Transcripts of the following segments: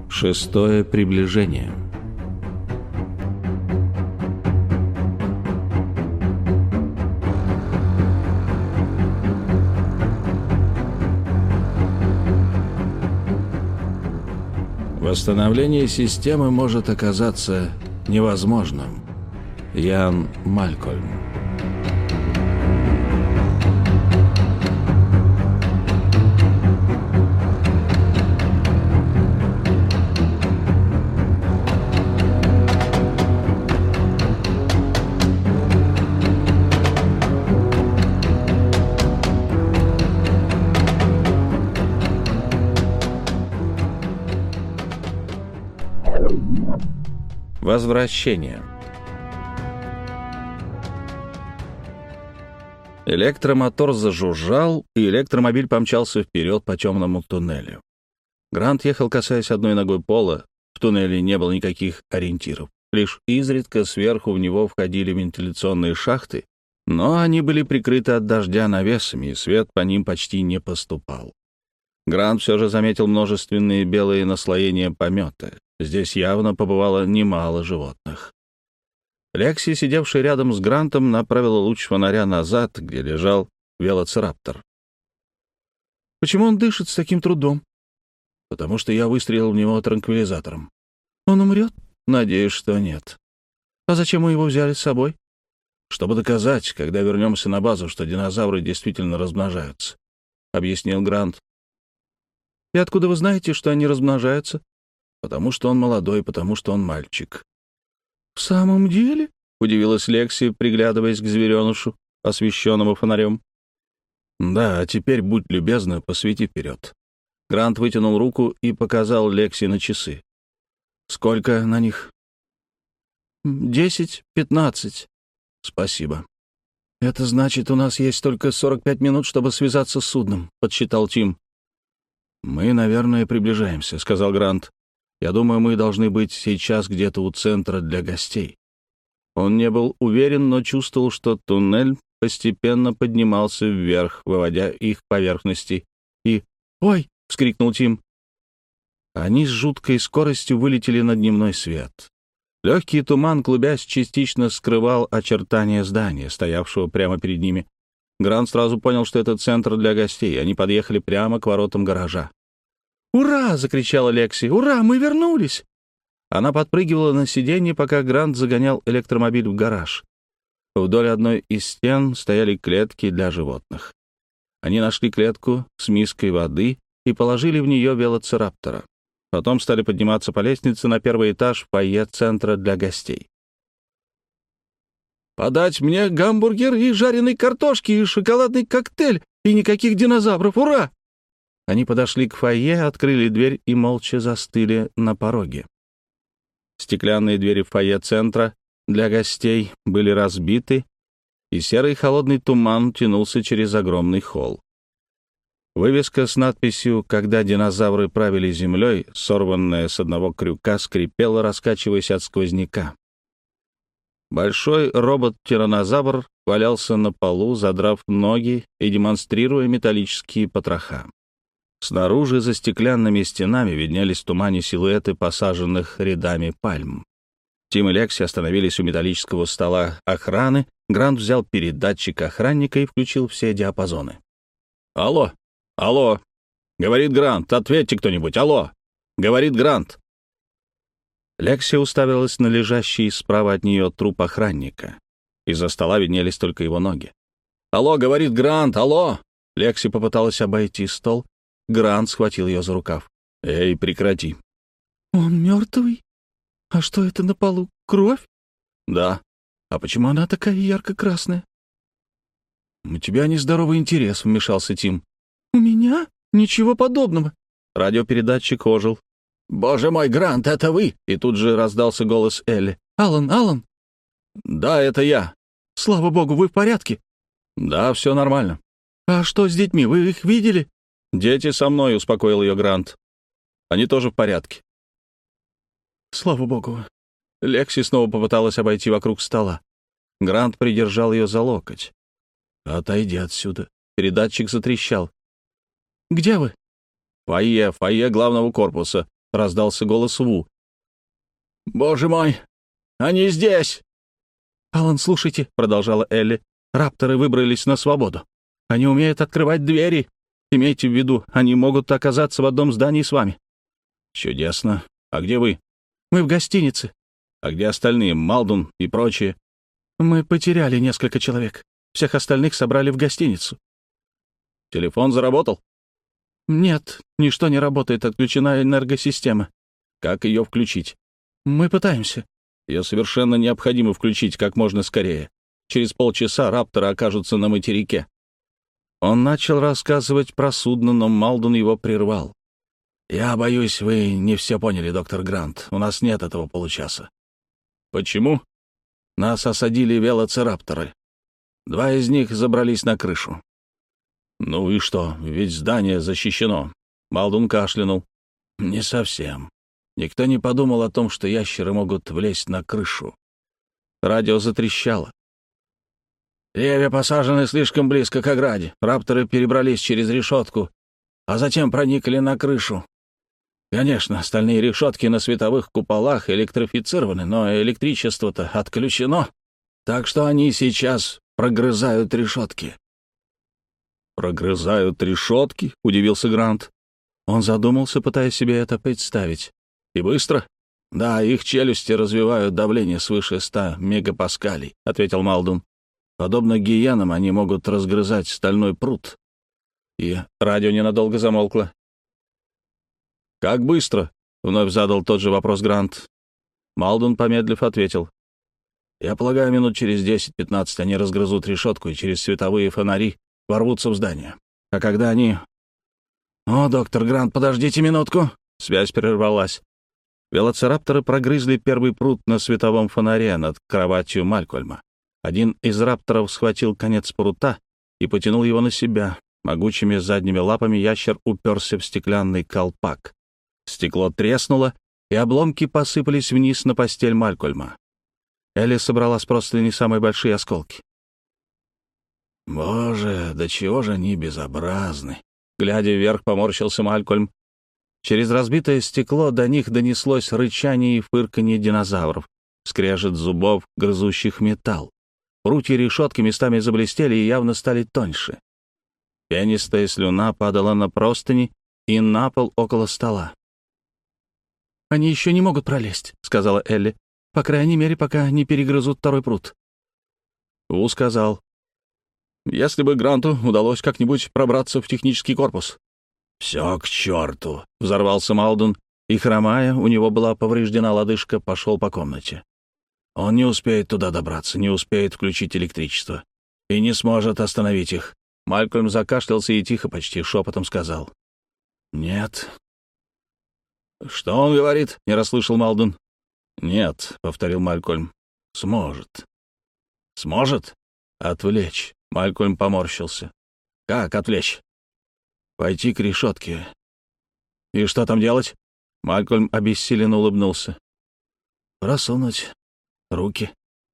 Шестое приближение. Восстановление системы может оказаться невозможным. Ян Малькольм. Возвращение. Электромотор зажужжал, и электромобиль помчался вперед по темному туннелю. Грант ехал, касаясь одной ногой пола. В туннеле не было никаких ориентиров. Лишь изредка сверху в него входили вентиляционные шахты, но они были прикрыты от дождя навесами, и свет по ним почти не поступал. Грант все же заметил множественные белые наслоения помета. Здесь явно побывало немало животных. Лекси, сидевшая рядом с Грантом, направила луч фонаря назад, где лежал велоцираптор. «Почему он дышит с таким трудом?» «Потому что я выстрелил в него транквилизатором». «Он умрет?» «Надеюсь, что нет». «А зачем мы его взяли с собой?» «Чтобы доказать, когда вернемся на базу, что динозавры действительно размножаются», — объяснил Грант. «И откуда вы знаете, что они размножаются?» «Потому что он молодой, потому что он мальчик». «В самом деле?» — удивилась Лекси, приглядываясь к зверенышу, освещенному фонарем. «Да, а теперь, будь любезна, посвети вперед». Грант вытянул руку и показал Лекси на часы. «Сколько на них?» 10-15. «Спасибо». «Это значит, у нас есть только 45 минут, чтобы связаться с судном», — подсчитал Тим. «Мы, наверное, приближаемся», — сказал Грант. «Я думаю, мы должны быть сейчас где-то у центра для гостей». Он не был уверен, но чувствовал, что туннель постепенно поднимался вверх, выводя их к поверхности. И «Ой!» — вскрикнул Тим. Они с жуткой скоростью вылетели на дневной свет. Легкий туман, клубясь, частично скрывал очертания здания, стоявшего прямо перед ними. Грант сразу понял, что это центр для гостей. Они подъехали прямо к воротам гаража. «Ура!» — закричала Лекси. «Ура! Мы вернулись!» Она подпрыгивала на сиденье, пока Грант загонял электромобиль в гараж. Вдоль одной из стен стояли клетки для животных. Они нашли клетку с миской воды и положили в нее велоцираптора. Потом стали подниматься по лестнице на первый этаж фойе центра для гостей. «Подать мне гамбургер и жареной картошки, и шоколадный коктейль, и никаких динозавров! Ура!» Они подошли к фойе, открыли дверь и молча застыли на пороге. Стеклянные двери фойе центра для гостей были разбиты, и серый холодный туман тянулся через огромный холл. Вывеска с надписью «Когда динозавры правили землей», сорванная с одного крюка, скрипела, раскачиваясь от сквозняка. Большой робот-тираннозавр валялся на полу, задрав ноги и демонстрируя металлические потроха. Снаружи, за стеклянными стенами, виднелись в тумане силуэты посаженных рядами пальм. Тим и Лекси остановились у металлического стола охраны. Грант взял передатчик охранника и включил все диапазоны. «Алло! Алло! Говорит Грант! Ответьте кто-нибудь! Алло! Говорит Грант!» Лекси уставилась на лежащий справа от нее труп охранника. Из-за стола виднелись только его ноги. «Алло! Говорит Грант! Алло!» Лекси попыталась обойти стол. Грант схватил ее за рукав. «Эй, прекрати!» «Он мертвый? А что это на полу? Кровь?» «Да». «А почему она такая ярко-красная?» «У тебя нездоровый интерес», — вмешался Тим. «У меня? Ничего подобного». Радиопередатчик ожил. «Боже мой, Грант, это вы!» И тут же раздался голос Элли. «Алан!» «Да, это я». «Слава богу, вы в порядке?» «Да, все нормально». «А что с детьми? Вы их видели?» «Дети со мной», — успокоил ее Грант. «Они тоже в порядке». «Слава богу». Лекси снова попыталась обойти вокруг стола. Грант придержал ее за локоть. «Отойди отсюда». Передатчик затрещал. «Где вы?» Фойе главного корпуса. — раздался голос Ву. «Боже мой! Они здесь!» «Алан, слушайте», — продолжала Элли, — «рапторы выбрались на свободу. Они умеют открывать двери. Имейте в виду, они могут оказаться в одном здании с вами». «Чудесно. А где вы?» «Мы в гостинице». «А где остальные, Малдун и прочие?» «Мы потеряли несколько человек. Всех остальных собрали в гостиницу». «Телефон заработал?» «Нет, ничто не работает, отключена энергосистема». «Как ее включить?» «Мы пытаемся». «Ее совершенно необходимо включить как можно скорее. Через полчаса рапторы окажутся на материке». Он начал рассказывать про судно, но Малдун его прервал. «Я боюсь, вы не все поняли, доктор Грант. У нас нет этого получаса». «Почему?» «Нас осадили велоцирапторы. 2 из них забрались на крышу». «Ну и что? Ведь здание защищено». Малдун кашлянул. «Не совсем. Никто не подумал о том, что ящеры могут влезть на крышу». Радио затрещало. «Деревья посажены слишком близко к ограде. Рапторы перебрались через решетку, а затем проникли на крышу. Конечно, остальные решетки на световых куполах электрифицированы, но электричество-то отключено, так что они сейчас прогрызают решетки». «Прогрызают решетки?» — удивился Грант. Он задумался, пытаясь себе это представить. «И быстро?» «Да, их челюсти развивают давление свыше 100 мегапаскалей», — ответил Малдун. «Подобно гиенам, они могут разгрызать стальной прут». И радио ненадолго замолкло. «Как быстро?» — вновь задал тот же вопрос Грант. Малдун, помедлив, ответил. «Я полагаю, минут через 10-15 они разгрызут решетку и через световые фонари ворвутся в здание. А когда они...» «О, доктор Грант, подождите минутку!» Связь прервалась. Велоцирапторы прогрызли первый прут на световом фонаре над кроватью Малькольма. Один из рапторов схватил конец прута и потянул его на себя. Могучими задними лапами ящер уперся в стеклянный колпак. Стекло треснуло, и обломки посыпались вниз на постель Малькольма. Элли собрала с простыни самые большие осколки. «Боже, до чего же они безобразны!» Глядя вверх, поморщился Малькольм. Через разбитое стекло до них донеслось рычание и фырканье динозавров, скрежет зубов, грызущих металл. Прутья решетки местами заблестели и явно стали тоньше. Пенистая слюна падала на простыни и на пол около стола. «Они еще не могут пролезть», — сказала Элли. «По крайней мере, пока не перегрызут второй прут». Ву сказал: «Если бы Гранту удалось как-нибудь пробраться в технический корпус». «Все к черту!» — взорвался Малдун, и, хромая, у него была повреждена лодыжка, пошел по комнате. «Он не успеет туда добраться, не успеет включить электричество и не сможет остановить их». Малькольм закашлялся и тихо, почти шепотом сказал: «Нет». «Что он говорит?» — не расслышал Малдун. «Нет», — повторил Малькольм. «Сможет». «Сможет?» «Отвлечь». Малькольм поморщился. «Как отвлечь?» «Пойти к решетке». «И что там делать?» Малькольм обессиленно улыбнулся. «Просунуть руки».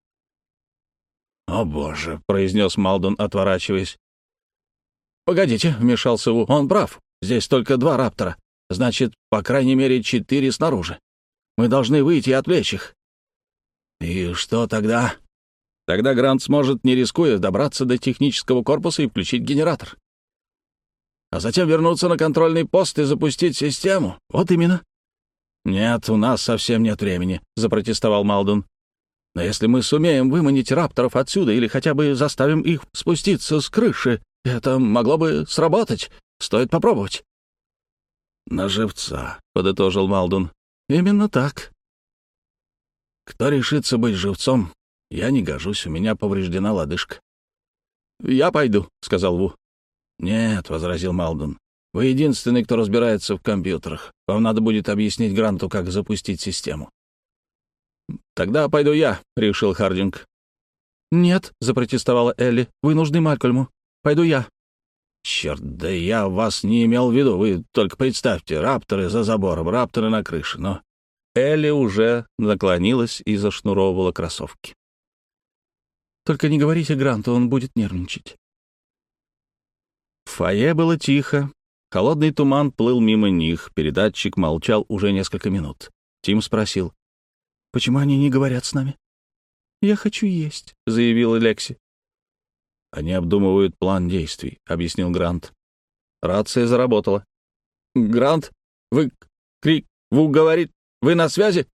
«О, боже!» — произнес Малдун, отворачиваясь. «Погодите», — вмешался Ву, — «он прав. Здесь только 2 раптора. Значит, по крайней мере, 4 снаружи. Мы должны выйти и отвлечь их». «И что тогда?» «Тогда Грант сможет, не рискуя, добраться до технического корпуса и включить генератор. А затем вернуться на контрольный пост и запустить систему». «Вот именно». «Нет, у нас совсем нет времени», — запротестовал Малдун. «Но если мы сумеем выманить рапторов отсюда или хотя бы заставим их спуститься с крыши, это могло бы сработать. Стоит попробовать». «На живца», — подытожил Малдун. «Именно так». «Кто решится быть живцом? Я не гожусь, у меня повреждена лодыжка». «Я пойду», — сказал Ву. «Нет», — возразил Малдун. «Вы единственный, кто разбирается в компьютерах. Вам надо будет объяснить Гранту, как запустить систему». «Тогда пойду я», — решил Хардинг. «Нет», — запротестовала Элли. «Вы нужны Малькольму. Пойду я». «Черт, да я вас не имел в виду. Вы только представьте, рапторы за забором, рапторы на крыше, но...» Элли уже наклонилась и зашнуровывала кроссовки. «Только не говорите Гранту, он будет нервничать». В фойе было тихо. Холодный туман плыл мимо них, передатчик молчал уже несколько минут. Тим спросил: «Почему они не говорят с нами?» «Я хочу есть», — заявила Лекси. «Они обдумывают план действий», — объяснил Грант. Рация заработала. «Грант, вы говорит, вы на связи?»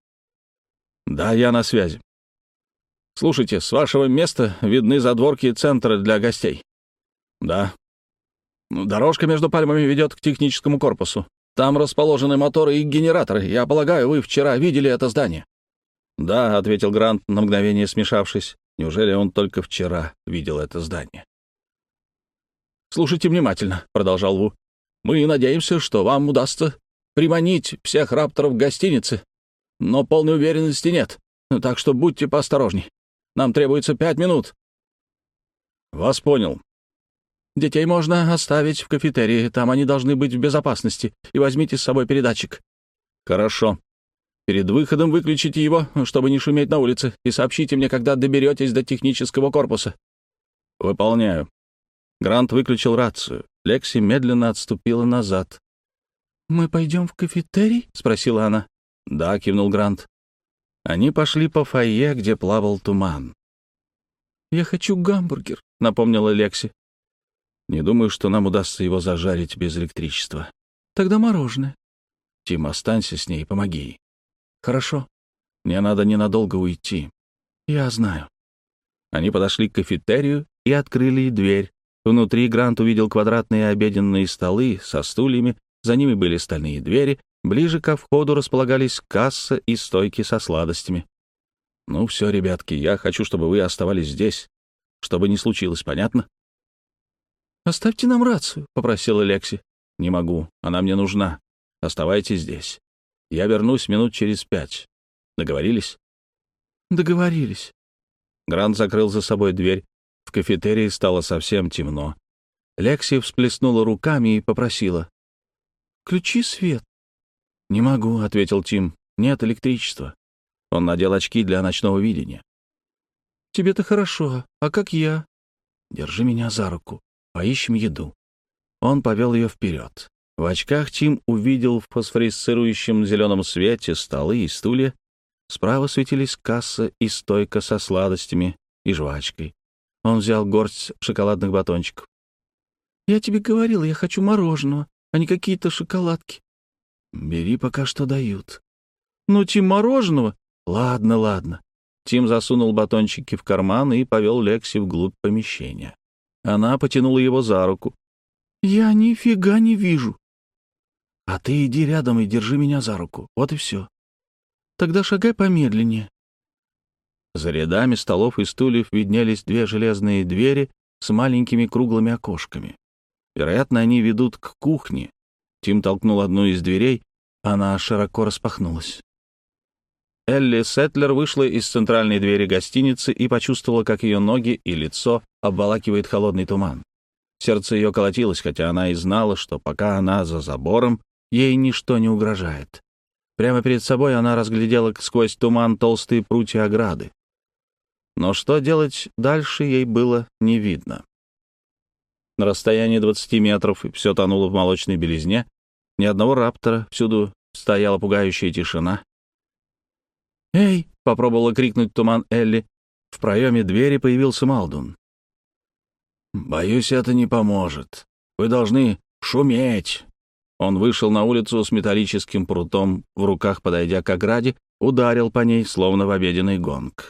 «Да, я на связи». «Слушайте, с вашего места видны задворки центра для гостей». «Да». «Дорожка между пальмами ведет к техническому корпусу. Там расположены моторы и генераторы. Я полагаю, вы вчера видели это здание». «Да», — ответил Грант, на мгновение смешавшись. Неужели он только вчера видел это здание? «Слушайте внимательно», — продолжал Ву. «Мы надеемся, что вам удастся приманить всех рапторов в гостинице, но полной уверенности нет, так что будьте поосторожней. Нам требуется 5 минут». «Вас понял». «Детей можно оставить в кафетерии, там они должны быть в безопасности, и возьмите с собой передатчик». «Хорошо». «Перед выходом выключите его, чтобы не шуметь на улице, и сообщите мне, когда доберетесь до технического корпуса». «Выполняю». Грант выключил рацию. Лекси медленно отступила назад. «Мы пойдем в кафетерий?» — спросила она. «Да», — кивнул Грант. Они пошли по фойе, где плавал туман. «Я хочу гамбургер», — напомнила Лекси. «Не думаю, что нам удастся его зажарить без электричества». «Тогда мороженое». «Тим, останься с ней, помоги ей». «Хорошо». «Мне надо ненадолго уйти». «Я знаю». Они подошли к кафетерию и открыли дверь. Внутри Грант увидел квадратные обеденные столы со стульями, за ними были стальные двери, ближе ко входу располагались касса и стойки со сладостями. «Ну все, ребятки, я хочу, чтобы вы оставались здесь, что бы ни случилось, понятно?» «Оставьте нам рацию», — попросила Лекси. «Не могу, она мне нужна. Оставайтесь здесь. Я вернусь минут через 5. Договорились?» «Договорились». Грант закрыл за собой дверь. В кафетерии стало совсем темно. Лекси всплеснула руками и попросила: «Включи свет». «Не могу», — ответил Тим. «Нет электричества». Он надел очки для ночного видения. «Тебе-то хорошо, а как я?» «Держи меня за руку. Поищем еду». Он повел ее вперед. В очках Тим увидел в фосфорисцирующем зеленом свете столы и стулья. Справа светились касса и стойка со сладостями и жвачкой. Он взял горсть шоколадных батончиков. «Я тебе говорила, я хочу мороженого, а не какие-то шоколадки». «Бери пока что дают». «Ну, Тим, мороженого?» «Ладно, ладно». Тим засунул батончики в карман и повел Лекси вглубь помещения. Она потянула его за руку. «Я нифига не вижу». «А ты иди рядом и держи меня за руку. Вот и все». «Тогда шагай помедленнее». За рядами столов и стульев виднелись 2 железные двери с маленькими круглыми окошками. Вероятно, они ведут к кухне. Тим толкнул одну из дверей, она широко распахнулась. Элли Сетлер вышла из центральной двери гостиницы и почувствовала, как ее ноги и лицо обволакивает холодный туман. Сердце ее колотилось, хотя она и знала, что пока она за забором, ей ничто не угрожает. Прямо перед собой она разглядела сквозь туман толстые прутья ограды. Но что делать дальше, ей было не видно. На расстоянии 20 метров все тонуло в молочной белизне. Ни одного раптора, всюду стояла пугающая тишина. «Эй!» — попробовала крикнуть туман Элли. В проеме двери появился Малдун. «Боюсь, это не поможет. Вы должны шуметь». Он вышел на улицу с металлическим прутом в руках, подойдя к ограде, ударил по ней, словно в обеденный гонг.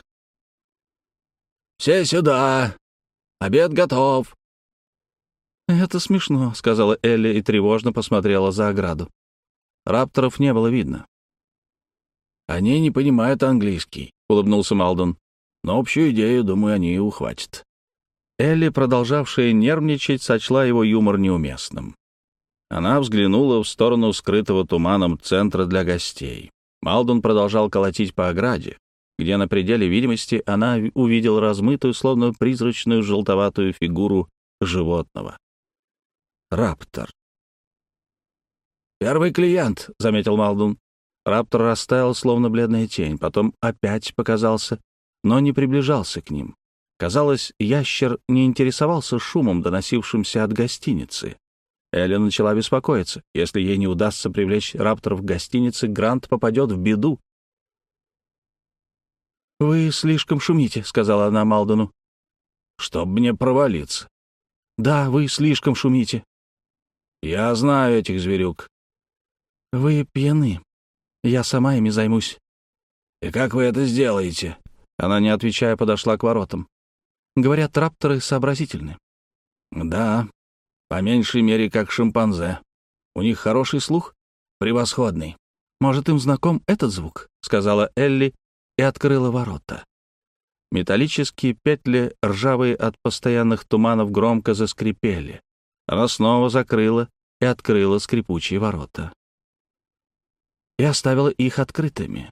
«Все сюда! Обед готов!» «Это смешно», — сказала Элли и тревожно посмотрела за ограду. Рапторов не было видно. «Они не понимают английский», — улыбнулся Малдон. «Но общую идею, думаю, они и ухватят». Элли, продолжавшая нервничать, сочла его юмор неуместным. Она взглянула в сторону скрытого туманом центра для гостей. Малдон продолжал колотить по ограде, где на пределе видимости она увидела размытую, словно призрачную желтоватую фигуру животного. Раптор. «Первый клиент», — заметил Малдун. Раптор растаял, словно бледная тень, потом опять показался, но не приближался к ним. Казалось, ящер не интересовался шумом, доносившимся от гостиницы. Элли начала беспокоиться. Если ей не удастся привлечь рапторов в гостинице, Грант попадет в беду. «Вы слишком шумите», — сказала она Малдону. «Чтоб мне провалиться». «Да, вы слишком шумите». «Я знаю этих зверюк». «Вы пьяны. Я сама ими займусь». «И как вы это сделаете?» Она, не отвечая, подошла к воротам. «Говорят, рапторы сообразительны». «Да, по меньшей мере, как шимпанзе. У них хороший слух? Превосходный». «Может, им знаком этот звук?» — сказала Элли и открыла ворота. Металлические петли, ржавые от постоянных туманов, громко заскрипели. Она снова закрыла и открыла скрипучие ворота. И оставила их открытыми.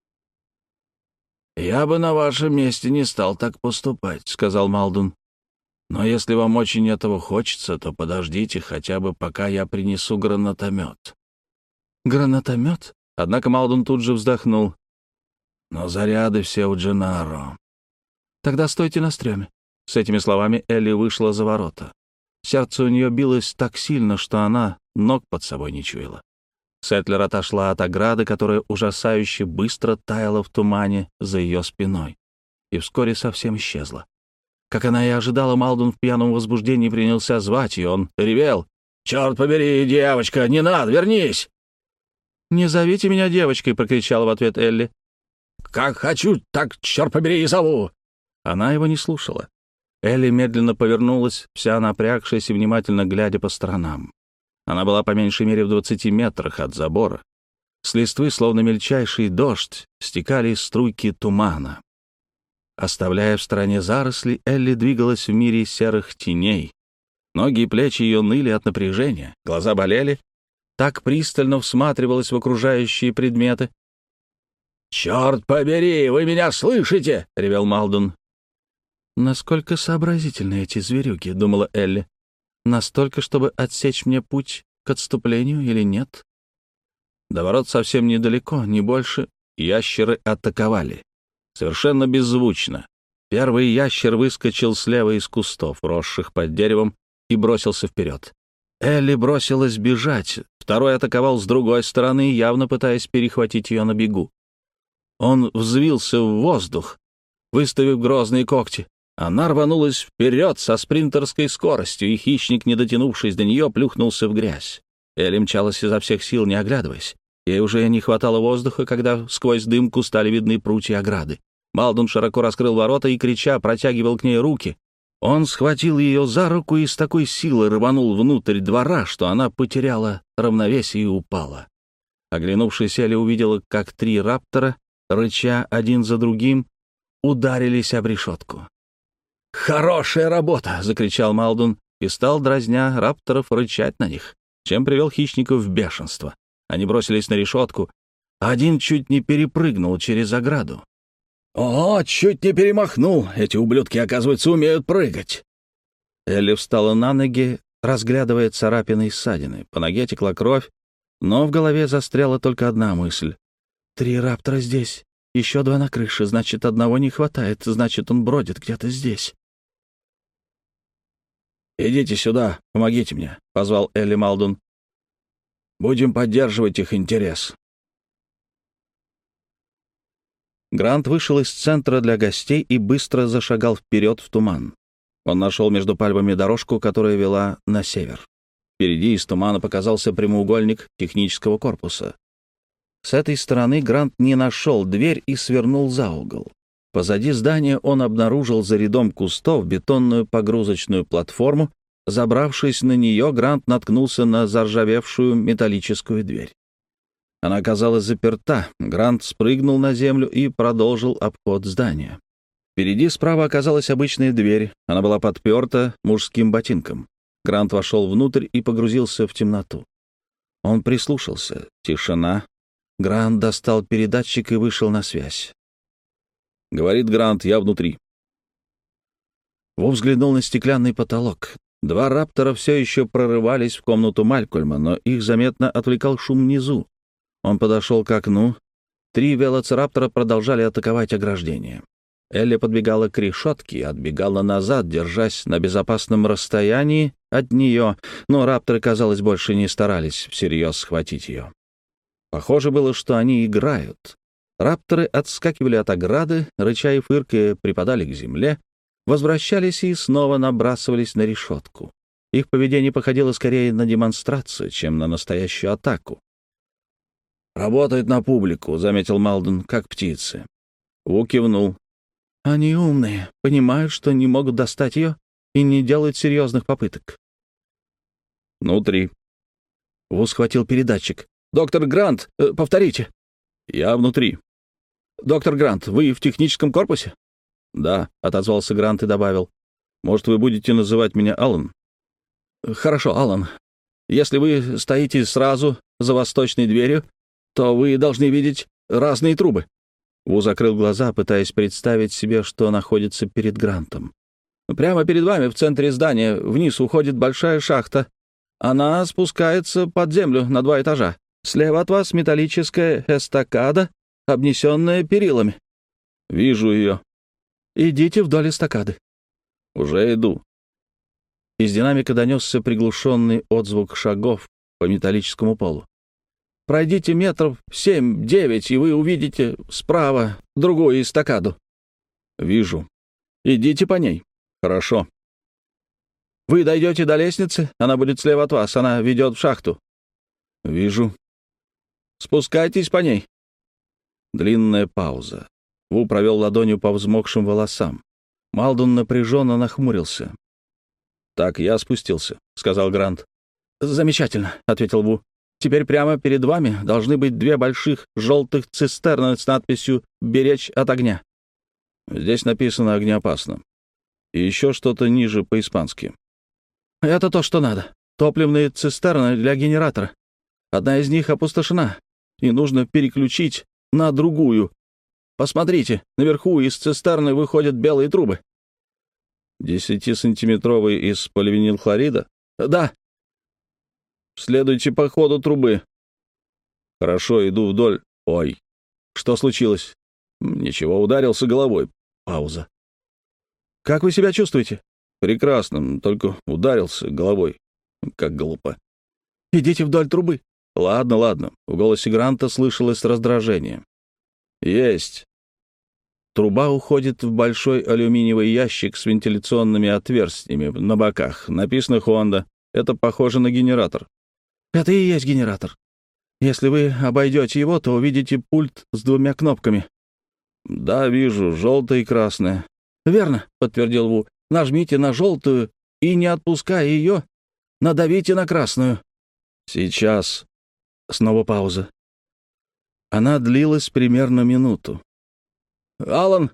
«Я бы на вашем месте не стал так поступать», — сказал Малдун. «Но если вам очень этого хочется, то подождите хотя бы, пока я принесу гранатомет». «Гранатомет?» Однако Малдун тут же вздохнул. «Но заряды все у Дженаро». «Тогда стойте на стреме». С этими словами Элли вышла за ворота. Сердце у нее билось так сильно, что она ног под собой не чуяла. Сетлер отошла от ограды, которая ужасающе быстро таяла в тумане за ее спиной, и вскоре совсем исчезла. Как она и ожидала, Малдун в пьяном возбуждении принялся звать ее. Он ревел. «Черт побери, девочка, не надо, вернись!» «Не зовите меня девочкой!» — прокричала в ответ Элли. «Как хочу, так, черт побери, и зову!» Она его не слушала. Элли медленно повернулась, вся напрягшись и внимательно глядя по сторонам. Она была по меньшей мере в 20 метрах от забора. С листвы, словно мельчайший дождь, стекали струйки тумана. Оставляя в стороне заросли, Элли двигалась в мире серых теней. Ноги и плечи ее ныли от напряжения, глаза болели. Так пристально всматривалась в окружающие предметы. «Черт побери, вы меня слышите?» — ревел Малдун. «Насколько сообразительны эти зверюги», — думала Элли. «Настолько, чтобы отсечь мне путь к отступлению или нет?» До ворот совсем недалеко, не больше, ящеры атаковали. Совершенно беззвучно. Первый ящер выскочил слева из кустов, росших под деревом, и бросился вперед. Элли бросилась бежать. Второй атаковал с другой стороны, явно пытаясь перехватить ее на бегу. Он взвился в воздух, выставив грозные когти. Она рванулась вперед со спринтерской скоростью, и хищник, не дотянувшись до нее, плюхнулся в грязь. Элли мчалась изо всех сил, не оглядываясь. Ей уже не хватало воздуха, когда сквозь дымку стали видны прутья ограды. Малдун широко раскрыл ворота и, крича, протягивал к ней руки. Он схватил ее за руку и с такой силой рванул внутрь двора, что она потеряла равновесие и упала. Оглянувшись, Элли увидела, как 3 раптора, рыча один за другим, ударились об решетку. «Хорошая работа!» — закричал Малдун и стал, дразня рапторов, рычать на них, чем привел хищников в бешенство. Они бросились на решетку, а один чуть не перепрыгнул через ограду. «О, чуть не перемахнул! Эти ублюдки, оказывается, умеют прыгать!» Элли встала на ноги, разглядывая царапины и ссадины. По ноге текла кровь, но в голове застряла только одна мысль. 3 раптора здесь, еще 2 на крыше, значит, одного не хватает, значит, он бродит где-то здесь. «Идите сюда, помогите мне», — позвал Элли Малдун. «Будем поддерживать их интерес». Грант вышел из центра для гостей и быстро зашагал вперед в туман. Он нашел между пальмами дорожку, которая вела на север. Впереди из тумана показался прямоугольник технического корпуса. С этой стороны Грант не нашел дверь и свернул за угол. Позади здания он обнаружил за рядом кустов бетонную погрузочную платформу. Забравшись на нее, Грант наткнулся на заржавевшую металлическую дверь. Она оказалась заперта. Грант спрыгнул на землю и продолжил обход здания. Впереди справа оказалась обычная дверь. Она была подперта мужским ботинком. Грант вошел внутрь и погрузился в темноту. Он прислушался. Тишина. Грант достал передатчик и вышел на связь. «Говорит Грант, я внутри». Вов взглянул на стеклянный потолок. 2 раптора все еще прорывались в комнату Малькольма, но их заметно отвлекал шум внизу. Он подошел к окну. 3 велоцираптора продолжали атаковать ограждение. Элли подбегала к решетке и отбегала назад, держась на безопасном расстоянии от нее, но рапторы, казалось, больше не старались всерьез схватить ее. Похоже было, что они играют. Рапторы отскакивали от ограды, рыча и фыркая, припадали к земле, возвращались и снова набрасывались на решетку. Их поведение походило скорее на демонстрацию, чем на настоящую атаку. «Работают на публику», — заметил Малден, — «как птицы». Ву кивнул. «Они умные, понимают, что не могут достать ее, и не делают серьезных попыток». «Внутри». Ву схватил передатчик. «Доктор Грант, повторите». «Я внутри». «Доктор Грант, вы в техническом корпусе?» «Да», — отозвался Грант и добавил. «Может, вы будете называть меня Аллан?» «Хорошо, Аллан. Если вы стоите сразу за восточной дверью, то вы должны видеть разные трубы». Ву закрыл глаза, пытаясь представить себе, что находится перед Грантом. «Прямо перед вами, в центре здания, вниз уходит большая шахта. Она спускается под землю на 2 этажа. Слева от вас металлическая эстакада, обнесенная перилами». «Вижу ее». «Идите вдоль эстакады». «Уже иду». Из динамика донесся приглушенный отзвук шагов по металлическому полу. «Пройдите метров 7-9, и вы увидите справа другую эстакаду». «Вижу». «Идите по ней». «Хорошо». «Вы дойдете до лестницы, она будет слева от вас, она ведет в шахту». «Вижу». «Спускайтесь по ней». Длинная пауза. Ву провел ладонью по взмокшим волосам. Малдун напряженно нахмурился. «Так, я спустился», — сказал Грант. «Замечательно», — ответил Ву. «Теперь прямо перед вами должны быть 2 больших желтых цистерны с надписью «Беречь от огня». Здесь написано «Огнеопасно». И еще что-то ниже по-испански. «Это то, что надо. Топливные цистерны для генератора. Одна из них опустошена, и нужно переключить на другую. Посмотрите, наверху из цистерны выходят белые трубы». 10-сантиметровый из поливинилхлорида? «Да». «Следуйте по ходу трубы». «Хорошо, иду вдоль». «Ой, что случилось?» «Ничего, ударился головой». Пауза. «Как вы себя чувствуете?» «Прекрасно, только ударился головой. Как глупо». «Идите вдоль трубы». «Ладно, ладно». В голосе Гранта слышалось раздражение. «Есть». Труба уходит в большой алюминиевый ящик с вентиляционными отверстиями на боках. Написано «Хонда». Это похоже на генератор. Это и есть генератор. Если вы обойдете его, то увидите пульт с 2 кнопками. «Да, вижу, желтая и красная». «Верно», — подтвердил Ву. «Нажмите на желтую и, не отпуская ее, надавите на красную». «Сейчас». Снова пауза. Она длилась примерно минуту. «Аллан!»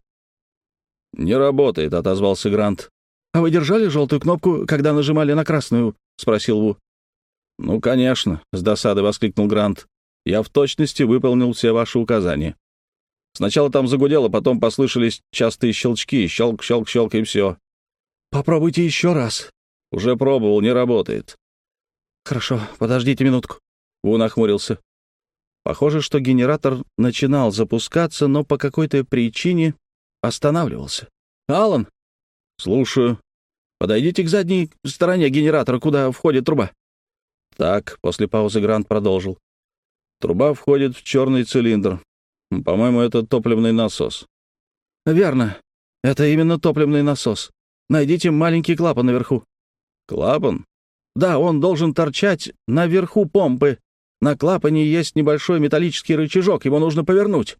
«Не работает», — отозвался Грант. «А вы держали желтую кнопку, когда нажимали на красную?» — спросил Ву. «Ну, конечно», — с досадой воскликнул Грант. «Я в точности выполнил все ваши указания. Сначала там загудело, потом послышались частые щелчки, щелк-щелк-щелк, и все». «Попробуйте еще раз». «Уже пробовал, не работает». «Хорошо, подождите минутку». Ву нахмурился. Похоже, что генератор начинал запускаться, но по какой-то причине останавливался. «Аллан!» «Слушаю». «Подойдите к задней стороне генератора, куда входит труба». «Так», — после паузы Грант продолжил. «Труба входит в черный цилиндр. По-моему, это топливный насос». «Верно. Это именно топливный насос. Найдите маленький клапан наверху». «Клапан?» «Да, он должен торчать наверху помпы. На клапане есть небольшой металлический рычажок, его нужно повернуть».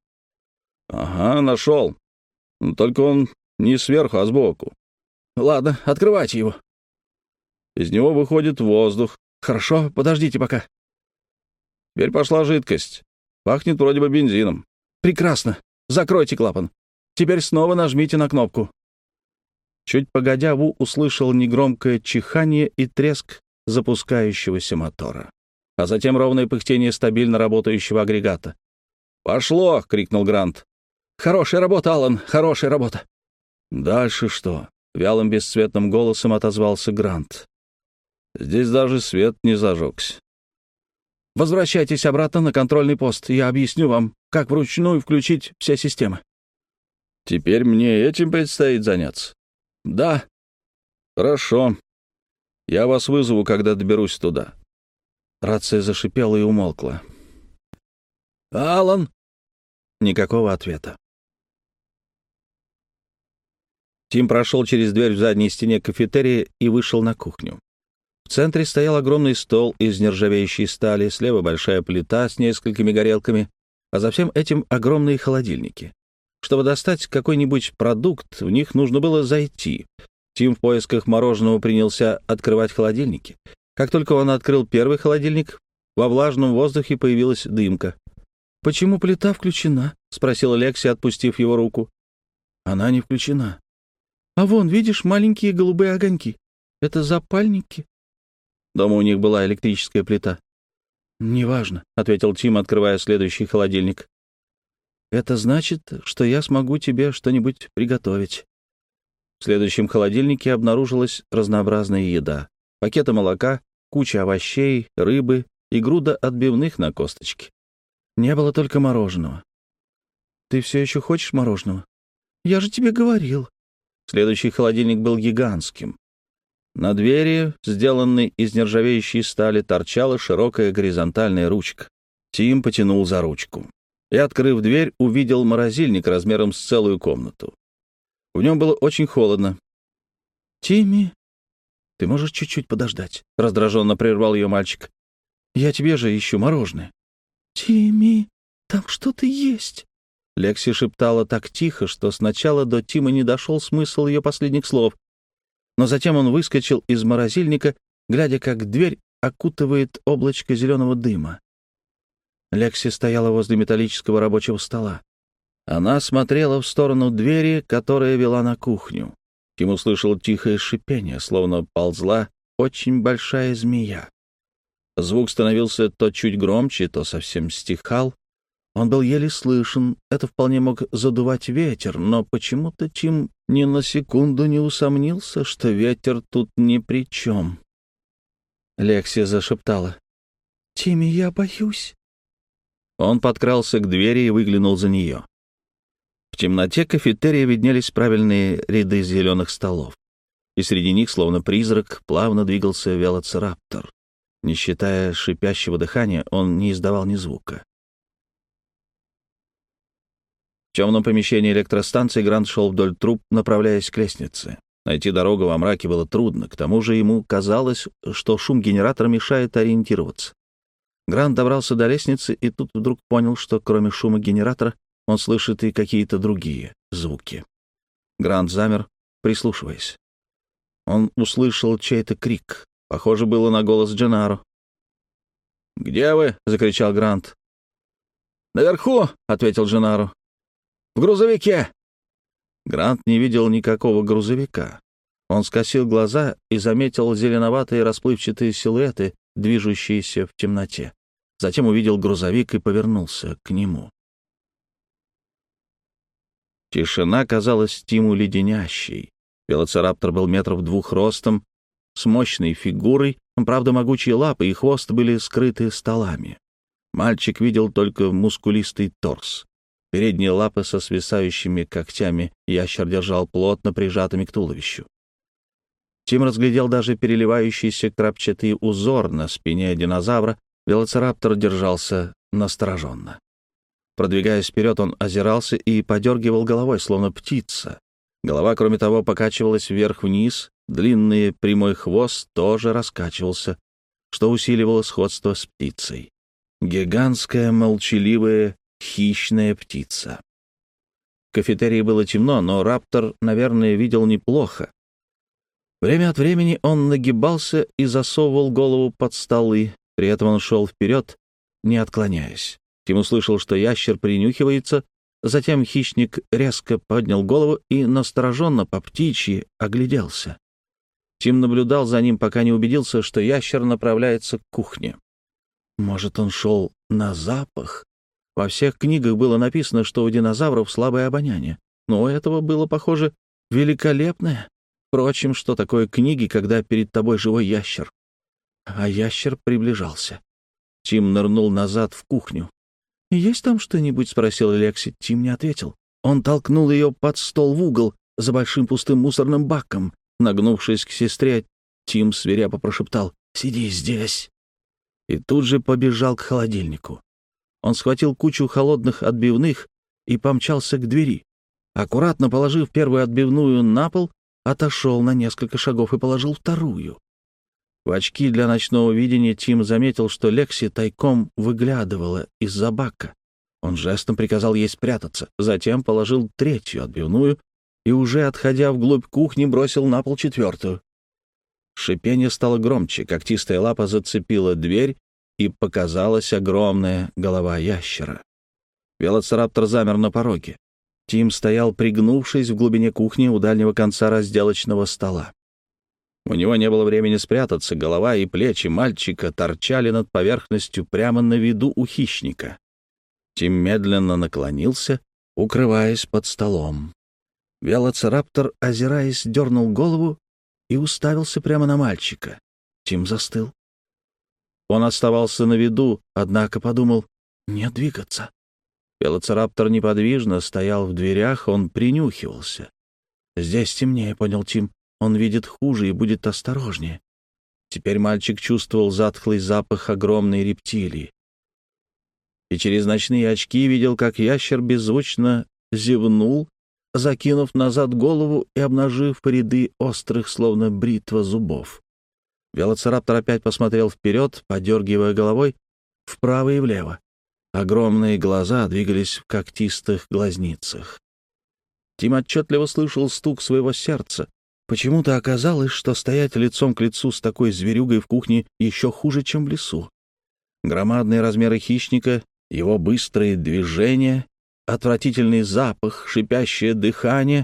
«Ага, нашел. Только он не сверху, а сбоку». «Ладно, открывайте его». Из него выходит воздух. «Хорошо, подождите пока». Теперь пошла жидкость. Пахнет вроде бы бензином. «Прекрасно. Закройте клапан. Теперь снова нажмите на кнопку». Чуть погодя, Ву услышал негромкое чихание и треск запускающегося мотора, а затем ровное пыхтение стабильно работающего агрегата. «Пошло!» — крикнул Грант. «Хорошая работа, Аллан, хорошая работа!» «Дальше что?» — вялым бесцветным голосом отозвался Грант. «Здесь даже свет не зажегся». «Возвращайтесь обратно на контрольный пост. Я объясню вам, как вручную включить все системы». Теперь мне этим предстоит заняться. Да. Хорошо. Я вас вызову, когда доберусь туда. Рация зашипела и умолкла. «Алан!» Никакого ответа. Тим прошел через дверь в задней стене кафетерия и вышел на кухню. В центре стоял огромный стол из нержавеющей стали, слева большая плита с несколькими горелками, а за всем этим огромные холодильники. Чтобы достать какой-нибудь продукт, в них нужно было зайти. Тим в поисках мороженого принялся открывать холодильники. Как только он открыл первый холодильник, во влажном воздухе появилась дымка. «Почему плита включена?» — спросила Лекси, отпустив его руку. «Она не включена». «А вон, видишь, маленькие голубые огоньки. Это запальники?» Дома у них была электрическая плита. «Неважно», — ответил Тим, открывая следующий холодильник. «Это значит, что я смогу тебе что-нибудь приготовить». В следующем холодильнике обнаружилась разнообразная еда. Пакеты молока, куча овощей, рыбы и груда отбивных на косточке. Не было только мороженого. «Ты все еще хочешь мороженого?» «Я же тебе говорил». Следующий холодильник был гигантским. На двери, сделанной из нержавеющей стали, торчала широкая горизонтальная ручка. Тим потянул за ручку и, открыв дверь, увидел морозильник размером с целую комнату. В нем было очень холодно. «Тимми, ты можешь чуть-чуть подождать?» — раздраженно прервал ее мальчик. «Я тебе же ищу мороженое». «Тимми, там что-то есть». Лекси шептала так тихо, что сначала до Тима не дошел смысл ее последних слов. Но затем он выскочил из морозильника, глядя, как дверь окутывает облачко зеленого дыма. Лекси стояла возле металлического рабочего стола. Она смотрела в сторону двери, которая вела на кухню. Тим услышал тихое шипение, словно ползла очень большая змея. Звук становился то чуть громче, то совсем стихал. Он был еле слышен, это вполне мог задувать ветер, но почему-то Тим ни на секунду не усомнился, что ветер тут ни при чем. Лекси зашептала. «Тимми, я боюсь». Он подкрался к двери и выглянул за нее. В темноте кафетерия виднелись правильные ряды зеленых столов, и среди них, словно призрак, плавно двигался велоцираптор. Не считая шипящего дыхания, он не издавал ни звука. В темном помещении электростанции Грант шел вдоль труб, направляясь к лестнице. Найти дорогу во мраке было трудно, к тому же ему казалось, что шум генератора мешает ориентироваться. Грант добрался до лестницы и тут вдруг понял, что кроме шума генератора он слышит и какие-то другие звуки. Грант замер, прислушиваясь. Он услышал чей-то крик. Похоже было на голос Дженаро. «Где вы?» — закричал Грант. «Наверху!» — ответил Дженаро. «В грузовике!» Грант не видел никакого грузовика. Он скосил глаза и заметил зеленоватые расплывчатые силуэты, движущиеся в темноте. Затем увидел грузовик и повернулся к нему. Тишина казалась Тиму леденящей. Велоцираптор был 2 метров ростом, с мощной фигурой, правда, могучие лапы и хвост были скрыты столами. Мальчик видел только мускулистый торс. Передние лапы со свисающими когтями ящер держал плотно прижатыми к туловищу. Тим разглядел даже переливающийся крапчатый узор на спине динозавра. Велоцираптор держался настороженно. Продвигаясь вперед, он озирался и подергивал головой, словно птица. Голова, кроме того, покачивалась вверх-вниз, длинный прямой хвост тоже раскачивался, что усиливало сходство с птицей. Гигантская, молчаливая, хищная птица. В кафетерии было темно, но раптор, наверное, видел неплохо. Время от времени он нагибался и засовывал голову под столы, при этом он шел вперед, не отклоняясь. Тим услышал, что ящер принюхивается, затем хищник резко поднял голову и настороженно по птичьи огляделся. Тим наблюдал за ним, пока не убедился, что ящер направляется к кухне. Может, он шел на запах? Во всех книгах было написано, что у динозавров слабое обоняние, но у этого было, похоже, великолепное. Впрочем, что такое книги, когда перед тобой живой ящер? А ящер приближался. Тим нырнул назад в кухню. «Есть там что-нибудь?» — спросил Лекси. Тим не ответил. Он толкнул ее под стол в угол за большим пустым мусорным баком. Нагнувшись к сестре, Тим свирепо прошептал: «Сиди здесь!» И тут же побежал к холодильнику. Он схватил кучу холодных отбивных и помчался к двери. Аккуратно положив первую отбивную на пол, отошел на несколько шагов и положил вторую. В очки для ночного видения Тим заметил, что Лекси тайком выглядывала из-за бака. Он жестом приказал ей спрятаться, затем положил третью отбивную и, уже отходя вглубь кухни, бросил на пол четвертую. Шипение стало громче, когтистая лапа зацепила дверь, и показалась огромная голова ящера. Велоцираптор замер на пороге. Тим стоял, пригнувшись в глубине кухни у дальнего конца разделочного стола. У него не было времени спрятаться, голова и плечи мальчика торчали над поверхностью прямо на виду у хищника. Тим медленно наклонился, укрываясь под столом. Велоцираптор, озираясь, дернул голову и уставился прямо на мальчика. Тим застыл. Он оставался на виду, однако подумал: «Не двигаться». Велоцираптор неподвижно стоял в дверях, он принюхивался. «Здесь темнее», — понял Тим. «Он видит хуже и будет осторожнее». Теперь мальчик чувствовал затхлый запах огромной рептилии. И через ночные очки видел, как ящер беззвучно зевнул, закинув назад голову и обнажив ряды острых, словно бритва, зубов. Велоцираптор опять посмотрел вперед, подергивая головой вправо и влево. Огромные глаза двигались в когтистых глазницах. Тим отчетливо слышал стук своего сердца. Почему-то оказалось, что стоять лицом к лицу с такой зверюгой в кухне еще хуже, чем в лесу. Громадные размеры хищника, его быстрые движения, отвратительный запах, шипящее дыхание.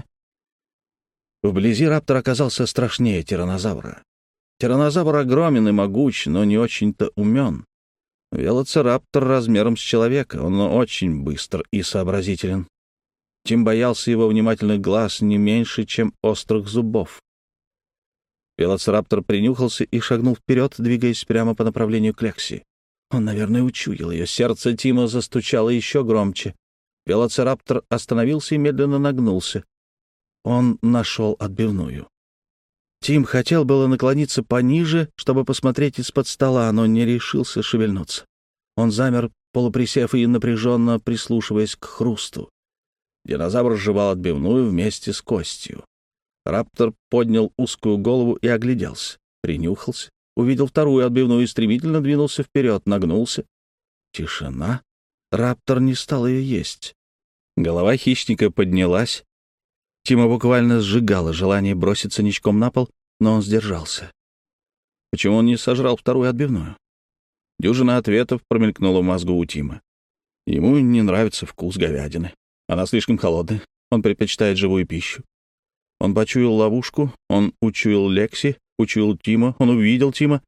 Вблизи раптор оказался страшнее тираннозавра. Тираннозавр огромен и могуч, но не очень-то умен. Велоцираптор размером с человека, он очень быстр и сообразителен. Тим боялся его внимательных глаз не меньше, чем острых зубов. Велоцираптор принюхался и шагнул вперед, двигаясь прямо по направлению к Лекси. Он, наверное, учуял ее. Сердце Тима застучало еще громче. Велоцираптор остановился и медленно нагнулся. Он нашел отбивную. Тим хотел было наклониться пониже, чтобы посмотреть из-под стола, но не решился шевельнуться. Он замер, полуприсев и напряженно прислушиваясь к хрусту. Динозавр жевал отбивную вместе с костью. Раптор поднял узкую голову и огляделся, принюхался, увидел вторую отбивную и стремительно двинулся вперед, нагнулся. Тишина. Раптор не стал ее есть. Голова хищника поднялась. Тима буквально сжигало желание броситься ничком на пол, но он сдержался. Почему он не сожрал вторую отбивную? Дюжина ответов промелькнула в мозгу у Тима. Ему не нравится вкус говядины. Она слишком холодная. Он предпочитает живую пищу. Он почуял ловушку, он учуял Лекси, учуял Тима, он увидел Тима.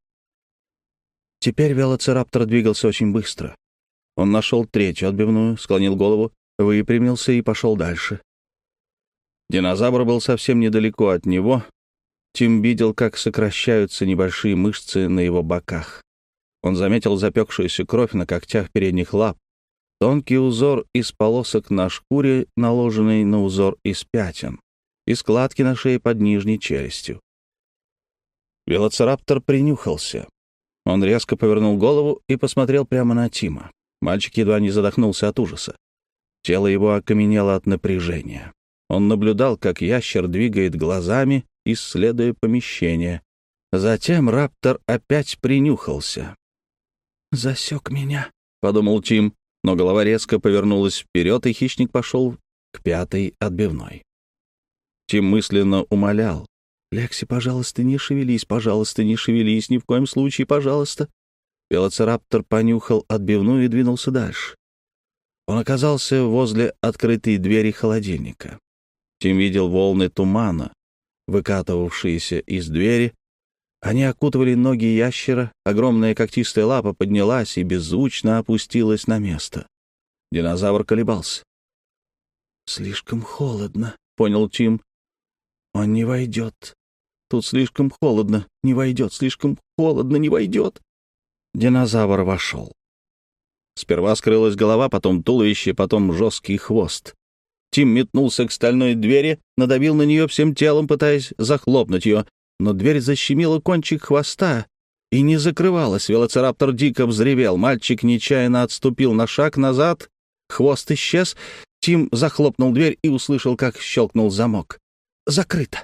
Теперь велоцираптор двигался очень быстро. Он нашел третью отбивную, склонил голову, выпрямился и пошел дальше. Динозавр был совсем недалеко от него. Тим видел, как сокращаются небольшие мышцы на его боках. Он заметил запекшуюся кровь на когтях передних лап, тонкий узор из полосок на шкуре, наложенный на узор из пятен, и складки на шее под нижней челюстью. Велоцираптор принюхался. Он резко повернул голову и посмотрел прямо на Тима. Мальчик едва не задохнулся от ужаса. Тело его окаменело от напряжения. Он наблюдал, как ящер двигает глазами, исследуя помещение. Затем раптор опять принюхался. «Засек меня», — подумал Тим, но голова резко повернулась вперед, и хищник пошел к пятой отбивной. Тим мысленно умолял: «Лекси, пожалуйста, не шевелись, пожалуйста, не шевелись, ни в коем случае, пожалуйста». Велоцираптор понюхал отбивную и двинулся дальше. Он оказался возле открытой двери холодильника. Тим видел волны тумана, выкатывавшиеся из двери. Они окутывали ноги ящера, огромная когтистая лапа поднялась и беззвучно опустилась на место. Динозавр колебался. «Слишком холодно», — понял Тим. «Он не войдет. Тут слишком холодно, не войдет, слишком холодно, не войдет». Динозавр вошел. Сперва скрылась голова, потом туловище, потом жесткий хвост. Тим метнулся к стальной двери, надавил на нее всем телом, пытаясь захлопнуть ее, но дверь защемила кончик хвоста и не закрывалась. Велоцираптор дико взревел. Мальчик нечаянно отступил на шаг назад, хвост исчез. Тим захлопнул дверь и услышал, как щелкнул замок. «Закрыто!»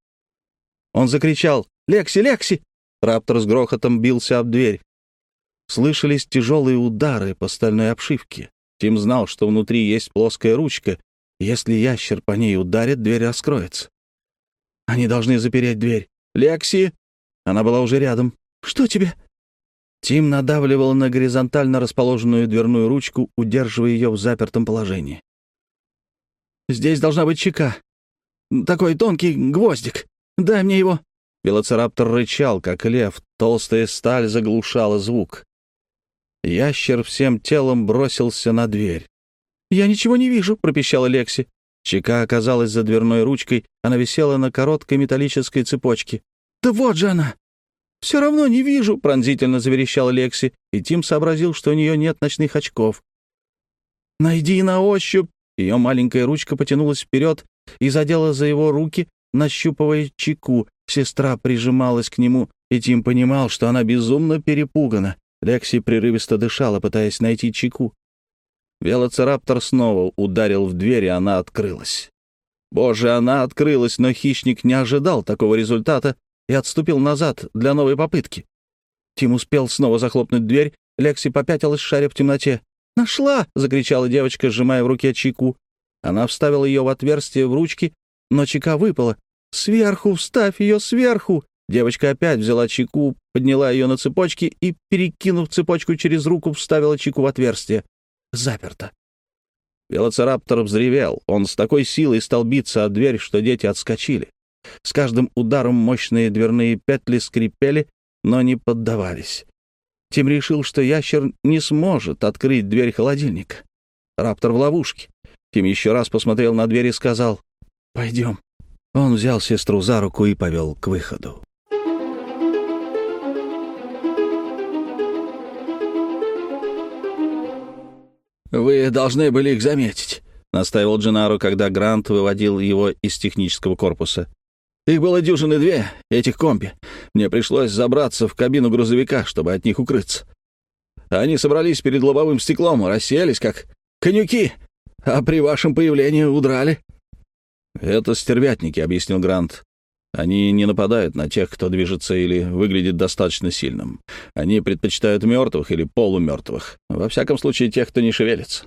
Он закричал: «Лекси, Лекси!» Раптор с грохотом бился об дверь. Слышались тяжелые удары по стальной обшивке. Тим знал, что внутри есть плоская ручка. Если ящер по ней ударит, дверь раскроется. Они должны запереть дверь. «Лекси!» Она была уже рядом. «Что тебе?» Тим надавливал на горизонтально расположенную дверную ручку, удерживая ее в запертом положении. «Здесь должна быть чека. Такой тонкий гвоздик. Дай мне его». Велоцираптор рычал, как лев. Толстая сталь заглушала звук. Ящер всем телом бросился на дверь. «Я ничего не вижу», — пропищала Лекси. Чека оказалась за дверной ручкой. Она висела на короткой металлической цепочке. «Да вот же она!» «Все равно не вижу», — пронзительно заверещала Лекси, и Тим сообразил, что у нее нет ночных очков. «Найди на ощупь». Ее маленькая ручка потянулась вперед и задела за его руки, нащупывая чеку. Сестра прижималась к нему, и Тим понимал, что она безумно перепугана. Лекси прерывисто дышала, пытаясь найти чеку. Велоцираптор снова ударил в дверь, и она открылась. Боже, она открылась, но хищник не ожидал такого результата и отступил назад для новой попытки. Тим успел снова захлопнуть дверь. Лекси попятилась, шаря в темноте. «Нашла!» — закричала девочка, сжимая в руке чеку. Она вставила ее в отверстие в ручке, но чека выпала. «Сверху! Вставь ее сверху!» Девочка опять взяла чеку, подняла ее на цепочке и, перекинув цепочку через руку, вставила чеку в отверстие. Заперто. Велоцираптор взревел. Он с такой силой стал биться о дверь, что дети отскочили. С каждым ударом мощные дверные петли скрипели, но не поддавались. Тим решил, что ящер не сможет открыть дверь холодильника. Раптор в ловушке. Тим еще раз посмотрел на дверь и сказал: «Пойдем». Он взял сестру за руку и повел к выходу. «Вы должны были их заметить», — настаивал Дженаро, когда Грант выводил его из технического корпуса. «Их было дюжины две, этих комби. Мне пришлось забраться в кабину грузовика, чтобы от них укрыться. Они собрались перед лобовым стеклом, расселись, как конюки, а при вашем появлении удрали». «Это стервятники», — объяснил Грант. «Они не нападают на тех, кто движется или выглядит достаточно сильным. Они предпочитают мертвых или полумертвых. Во всяком случае, тех, кто не шевелится».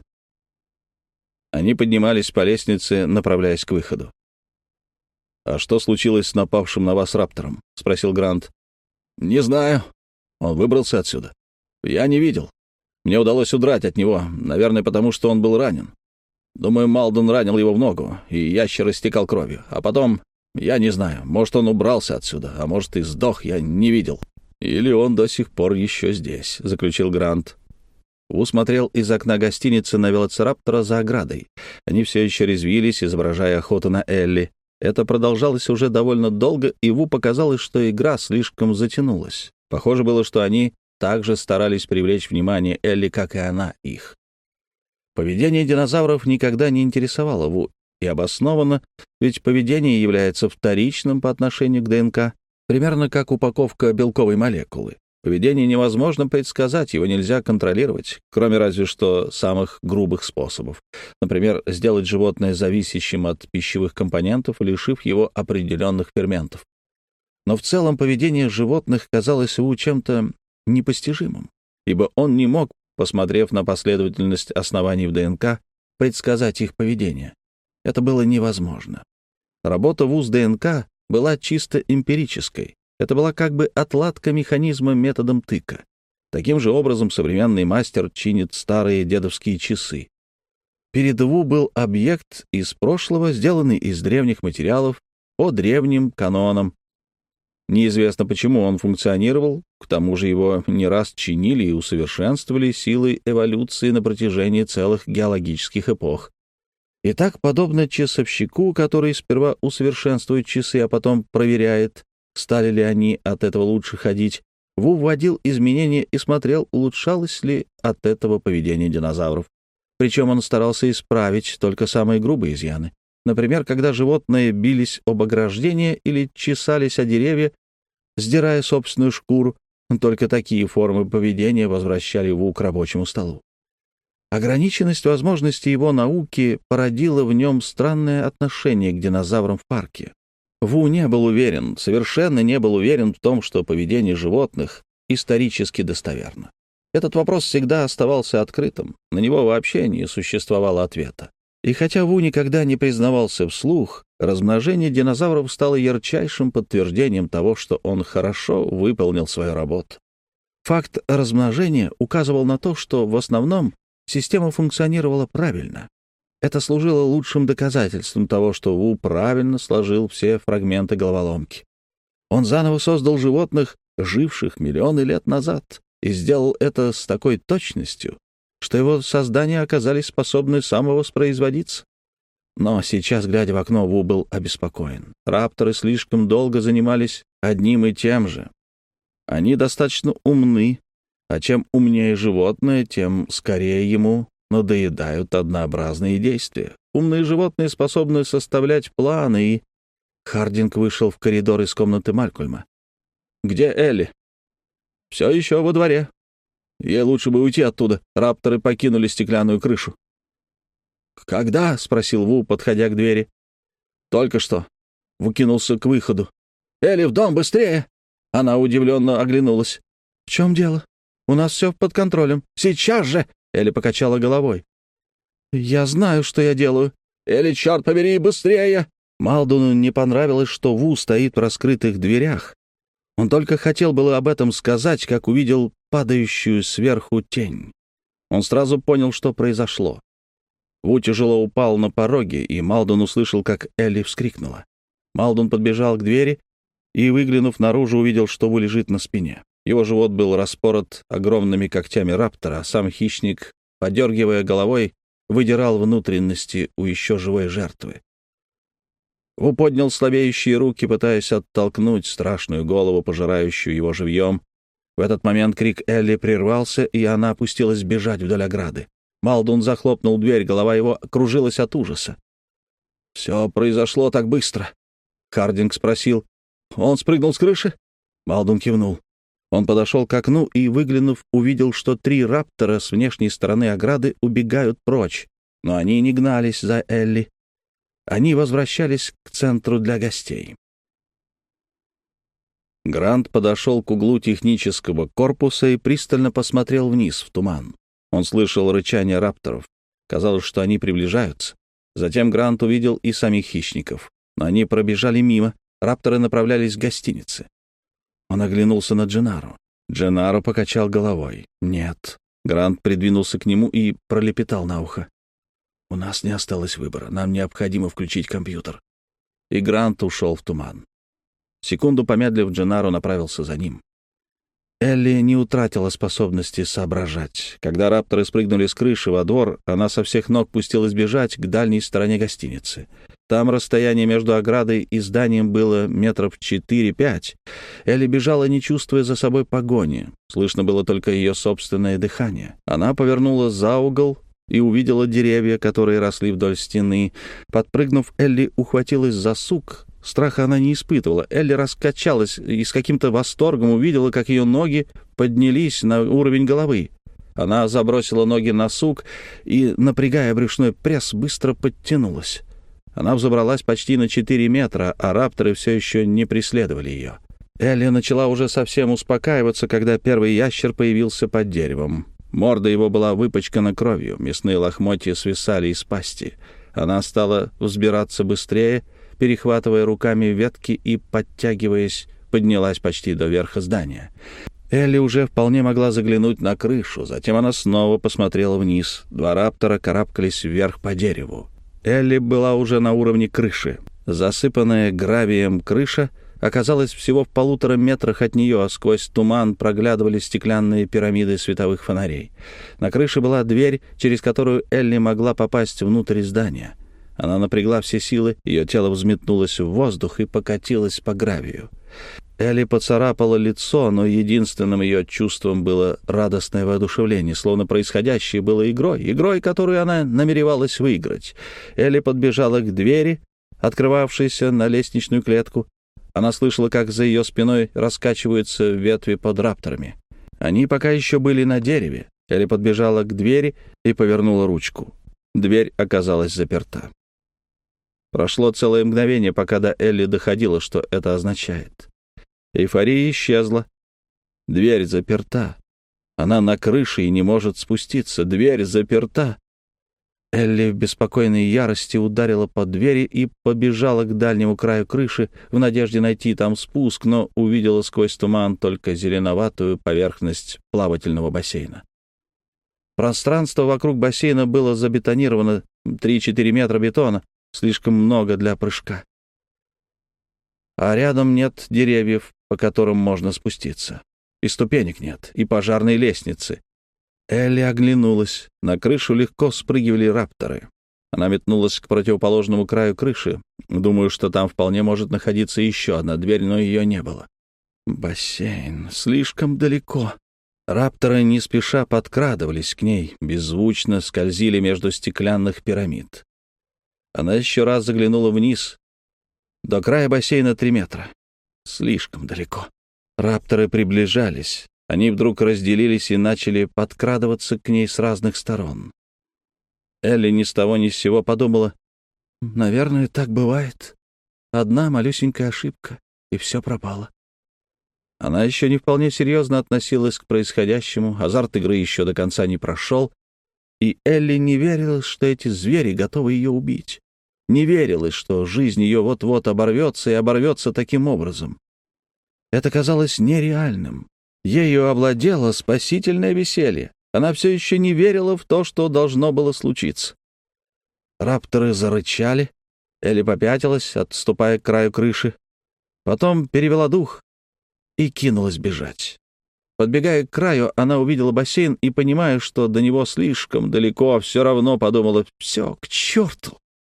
Они поднимались по лестнице, направляясь к выходу. «А что случилось с напавшим на вас раптором?» — спросил Грант. «Не знаю. Он выбрался отсюда. Я не видел. Мне удалось удрать от него, наверное, потому что он был ранен. Думаю, Малден ранил его в ногу, и ящер истекал кровью. А потом, я не знаю, может, он убрался отсюда, а может, и сдох, я не видел. Или он до сих пор еще здесь», — заключил Грант. Ву смотрел из окна гостиницы на велоцираптора за оградой. Они все еще резвились, изображая охоту на Элли. Это продолжалось уже довольно долго, и Ву показалось, что игра слишком затянулась. Похоже было, что они также старались привлечь внимание Элли, как и она их. Поведение динозавров никогда не интересовало Ву, и обоснованно, ведь поведение является вторичным по отношению к ДНК, примерно как упаковка белковой молекулы. Поведение невозможно предсказать, его нельзя контролировать, кроме разве что самых грубых способов. Например, сделать животное зависящим от пищевых компонентов, лишив его определенных ферментов. Но в целом поведение животных казалось Ву чем-то непостижимым, ибо он не мог, посмотрев на последовательность оснований в ДНК, предсказать их поведение. Это было невозможно. Работа Ву с ДНК была чисто эмпирической. Это была как бы отладка механизма методом тыка. Таким же образом современный мастер чинит старые дедовские часы. Перед Ву был объект из прошлого, сделанный из древних материалов, по древним канонам. Неизвестно, почему он функционировал, к тому же его не раз чинили и усовершенствовали силой эволюции на протяжении целых геологических эпох. И так, подобно часовщику, который сперва усовершенствует часы, а потом проверяет, стали ли они от этого лучше ходить, Ву вводил изменения и смотрел, улучшалось ли от этого поведение динозавров. Причем он старался исправить только самые грубые изъяны. Например, когда животные бились об ограждение или чесались о деревья, сдирая собственную шкуру, только такие формы поведения возвращали Ву к рабочему столу. Ограниченность возможностей его науки породила в нем странное отношение к динозаврам в парке. Ву не был уверен, совершенно не был уверен в том, что поведение животных исторически достоверно. Этот вопрос всегда оставался открытым, на него вообще не существовало ответа. И хотя Ву никогда не признавался вслух, размножение динозавров стало ярчайшим подтверждением того, что он хорошо выполнил свою работу. Факт размножения указывал на то, что в основном система функционировала правильно. Это служило лучшим доказательством того, что Ву правильно сложил все фрагменты головоломки. Он заново создал животных, живших миллионы лет назад, и сделал это с такой точностью, что его создания оказались способны самовоспроизводиться. Но сейчас, глядя в окно, Ву был обеспокоен. Рапторы слишком долго занимались одним и тем же. Они достаточно умны, а чем умнее животное, тем скорее ему надоедают однообразные действия. Умные животные способны составлять планы, и... Хардинг вышел в коридор из комнаты Малькольма. «Где Элли?» «Все еще во дворе. Ей лучше бы уйти оттуда. Рапторы покинули стеклянную крышу». «Когда?» — спросил Ву, подходя к двери. «Только что». Ву кинулся к выходу. «Элли, в дом, быстрее!» Она удивленно оглянулась. «В чем дело? У нас все под контролем. Сейчас же!» Элли покачала головой. «Я знаю, что я делаю. Элли, черт побери, быстрее!» Малдуну не понравилось, что Ву стоит в раскрытых дверях. Он только хотел было об этом сказать, как увидел падающую сверху тень. Он сразу понял, что произошло. Ву тяжело упал на пороге, и Малдун услышал, как Элли вскрикнула. Малдун подбежал к двери и, выглянув наружу, увидел, что Ву лежит на спине. Его живот был распорот огромными когтями раптора, а сам хищник, подергивая головой, выдирал внутренности у еще живой жертвы. Ву поднял слабеющие руки, пытаясь оттолкнуть страшную голову, пожирающую его живьем. В этот момент крик Элли прервался, и она опустилась бежать вдоль ограды. Малдун захлопнул дверь, голова его кружилась от ужаса. «Все произошло так быстро», — Хардинг спросил. «Он спрыгнул с крыши?» Малдун кивнул. Он подошел к окну и, выглянув, увидел, что 3 раптора с внешней стороны ограды убегают прочь, но они не гнались за Элли. Они возвращались к центру для гостей. Грант подошел к углу технического корпуса и пристально посмотрел вниз, в туман. Он слышал рычание рапторов. Казалось, что они приближаются. Затем Грант увидел и самих хищников. Но они пробежали мимо. Рапторы направлялись к гостинице. Он оглянулся на Дженару. Дженаро покачал головой. «Нет». Грант придвинулся к нему и пролепетал на ухо. «У нас не осталось выбора. Нам необходимо включить компьютер». И Грант ушел в туман. Секунду помедлив, Дженаро направился за ним. Элли не утратила способности соображать. Когда рапторы спрыгнули с крыши во двор, она со всех ног пустилась бежать к дальней стороне гостиницы. Там расстояние между оградой и зданием было метров 4-5. Элли бежала, не чувствуя за собой погони. Слышно было только ее собственное дыхание. Она повернула за угол и увидела деревья, которые росли вдоль стены. Подпрыгнув, Элли ухватилась за сук. Страха она не испытывала. Элли раскачалась и с каким-то восторгом увидела, как ее ноги поднялись на уровень головы. Она забросила ноги на сук и, напрягая брюшной пресс, быстро подтянулась. Она взобралась почти на 4 метра, а рапторы все еще не преследовали ее. Элли начала уже совсем успокаиваться, когда первый ящер появился под деревом. Морда его была выпачкана кровью, мясные лохмотья свисали из пасти. Она стала взбираться быстрее, перехватывая руками ветки и, подтягиваясь, поднялась почти до верха здания. Элли уже вполне могла заглянуть на крышу, затем она снова посмотрела вниз. 2 раптора карабкались вверх по дереву. Элли была уже на уровне крыши. Засыпанная гравием крыша оказалась всего в 1,5 метрах от нее, а сквозь туман проглядывали стеклянные пирамиды световых фонарей. На крыше была дверь, через которую Элли могла попасть внутрь здания. Она напрягла все силы, ее тело взметнулось в воздух и покатилось по гравию. Элли поцарапала лицо, но единственным ее чувством было радостное воодушевление, словно происходящее было игрой, которую она намеревалась выиграть. Элли подбежала к двери, открывавшейся на лестничную клетку. Она слышала, как за ее спиной раскачиваются ветви под рапторами. Они пока еще были на дереве. Элли подбежала к двери и повернула ручку. Дверь оказалась заперта. Прошло целое мгновение, пока до Элли доходило, что это означает. Эйфория исчезла. Дверь заперта. Она на крыше и не может спуститься. Дверь заперта. Элли в беспокойной ярости ударила по двери и побежала к дальнему краю крыши в надежде найти там спуск, но увидела сквозь туман только зеленоватую поверхность плавательного бассейна. Пространство вокруг бассейна было забетонировано 3-4 метра бетона, слишком много для прыжка. А рядом нет деревьев, по которым можно спуститься. И ступенек нет, и пожарной лестницы. Элли оглянулась. На крышу легко спрыгивали рапторы. Она метнулась к противоположному краю крыши. Думаю, что там вполне может находиться еще одна дверь, но ее не было. Бассейн слишком далеко. Рапторы не спеша подкрадывались к ней, беззвучно скользили между стеклянных пирамид. Она еще раз заглянула вниз. До края бассейна 3 метра. Слишком далеко. Рапторы приближались. Они вдруг разделились и начали подкрадываться к ней с разных сторон. Элли ни с того ни с сего подумала: наверное, так бывает. Одна малюсенькая ошибка, и все пропало. Она еще не вполне серьезно относилась к происходящему, азарт игры еще до конца не прошел, и Элли не верилась, что эти звери готовы ее убить. Не верилась, что жизнь ее вот-вот оборвется и оборвется таким образом. Это казалось нереальным. Ею овладело спасительное веселье. Она все еще не верила в то, что должно было случиться. Рапторы зарычали. Элли попятилась, отступая к краю крыши. Потом перевела дух и кинулась бежать. Подбегая к краю, она увидела бассейн и, понимая, что до него слишком далеко, все равно подумала: «Все, к черту!»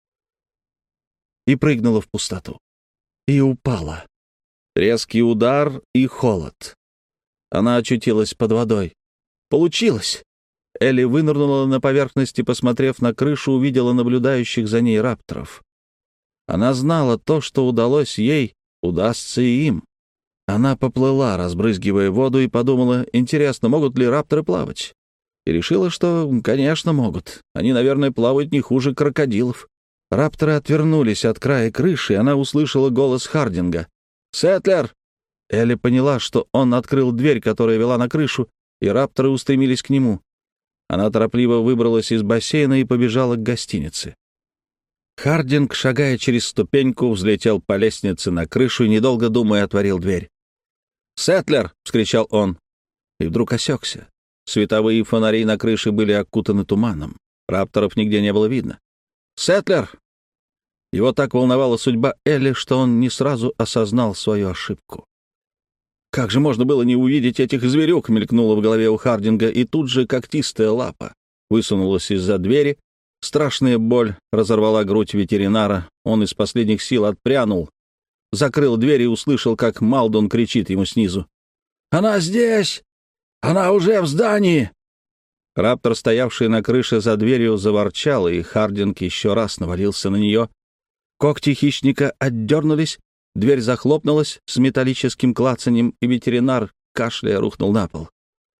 И прыгнула в пустоту. И упала. Резкий удар и холод. Она очутилась под водой. Получилось! Элли вынырнула на поверхность и, посмотрев на крышу, увидела наблюдающих за ней рапторов. Она знала, то, что удалось ей, удастся и им. Она поплыла, разбрызгивая воду, и подумала: интересно, могут ли рапторы плавать? И решила, что, конечно, могут. Они, наверное, плавают не хуже крокодилов. Рапторы отвернулись от края крыши, и она услышала голос Хардинга. «Сетлер!» Элли поняла, что он открыл дверь, которая вела на крышу, и рапторы устремились к нему. Она торопливо выбралась из бассейна и побежала к гостинице. Хардинг, шагая через ступеньку, взлетел по лестнице на крышу и, недолго думая, отворил дверь. «Сетлер!» — вскричал он. И вдруг осекся. Световые фонари на крыше были окутаны туманом. Рапторов нигде не было видно. «Сетлер!» Его так волновала судьба Элли, что он не сразу осознал свою ошибку. «Как же можно было не увидеть этих зверюк?» — мелькнуло в голове у Хардинга, и тут же когтистая лапа высунулась из-за двери. Страшная боль разорвала грудь ветеринара. Он из последних сил отпрянул, закрыл дверь и услышал, как Малдон кричит ему снизу: «Она здесь! Она уже в здании!» Раптор, стоявший на крыше за дверью, заворчал, и Хардинг еще раз навалился на нее. Когти хищника отдернулись, дверь захлопнулась с металлическим клацаньем, и ветеринар, кашляя, рухнул на пол.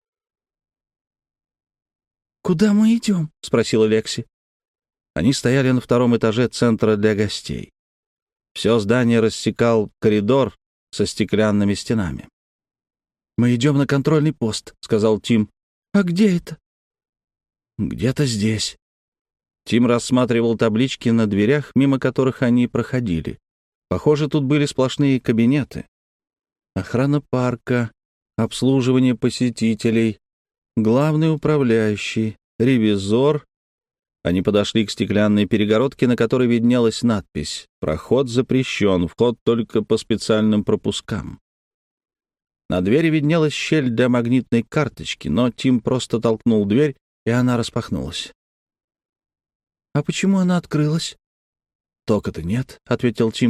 «Куда мы идем?» — спросила Лекси. Они стояли на 2-м этаже центра для гостей. Все здание рассекал коридор со стеклянными стенами. «Мы идем на контрольный пост», — сказал Тим. «А где это?» «Где-то здесь». Тим рассматривал таблички на дверях, мимо которых они проходили. Похоже, тут были сплошные кабинеты. Охрана парка, обслуживание посетителей, главный управляющий, ревизор. Они подошли к стеклянной перегородке, на которой виднелась надпись: «Проход запрещен, вход только по специальным пропускам». На двери виднелась щель для магнитной карточки, но Тим просто толкнул дверь, и она распахнулась. «А почему она открылась?» «Тока-то нет», — ответил Тим.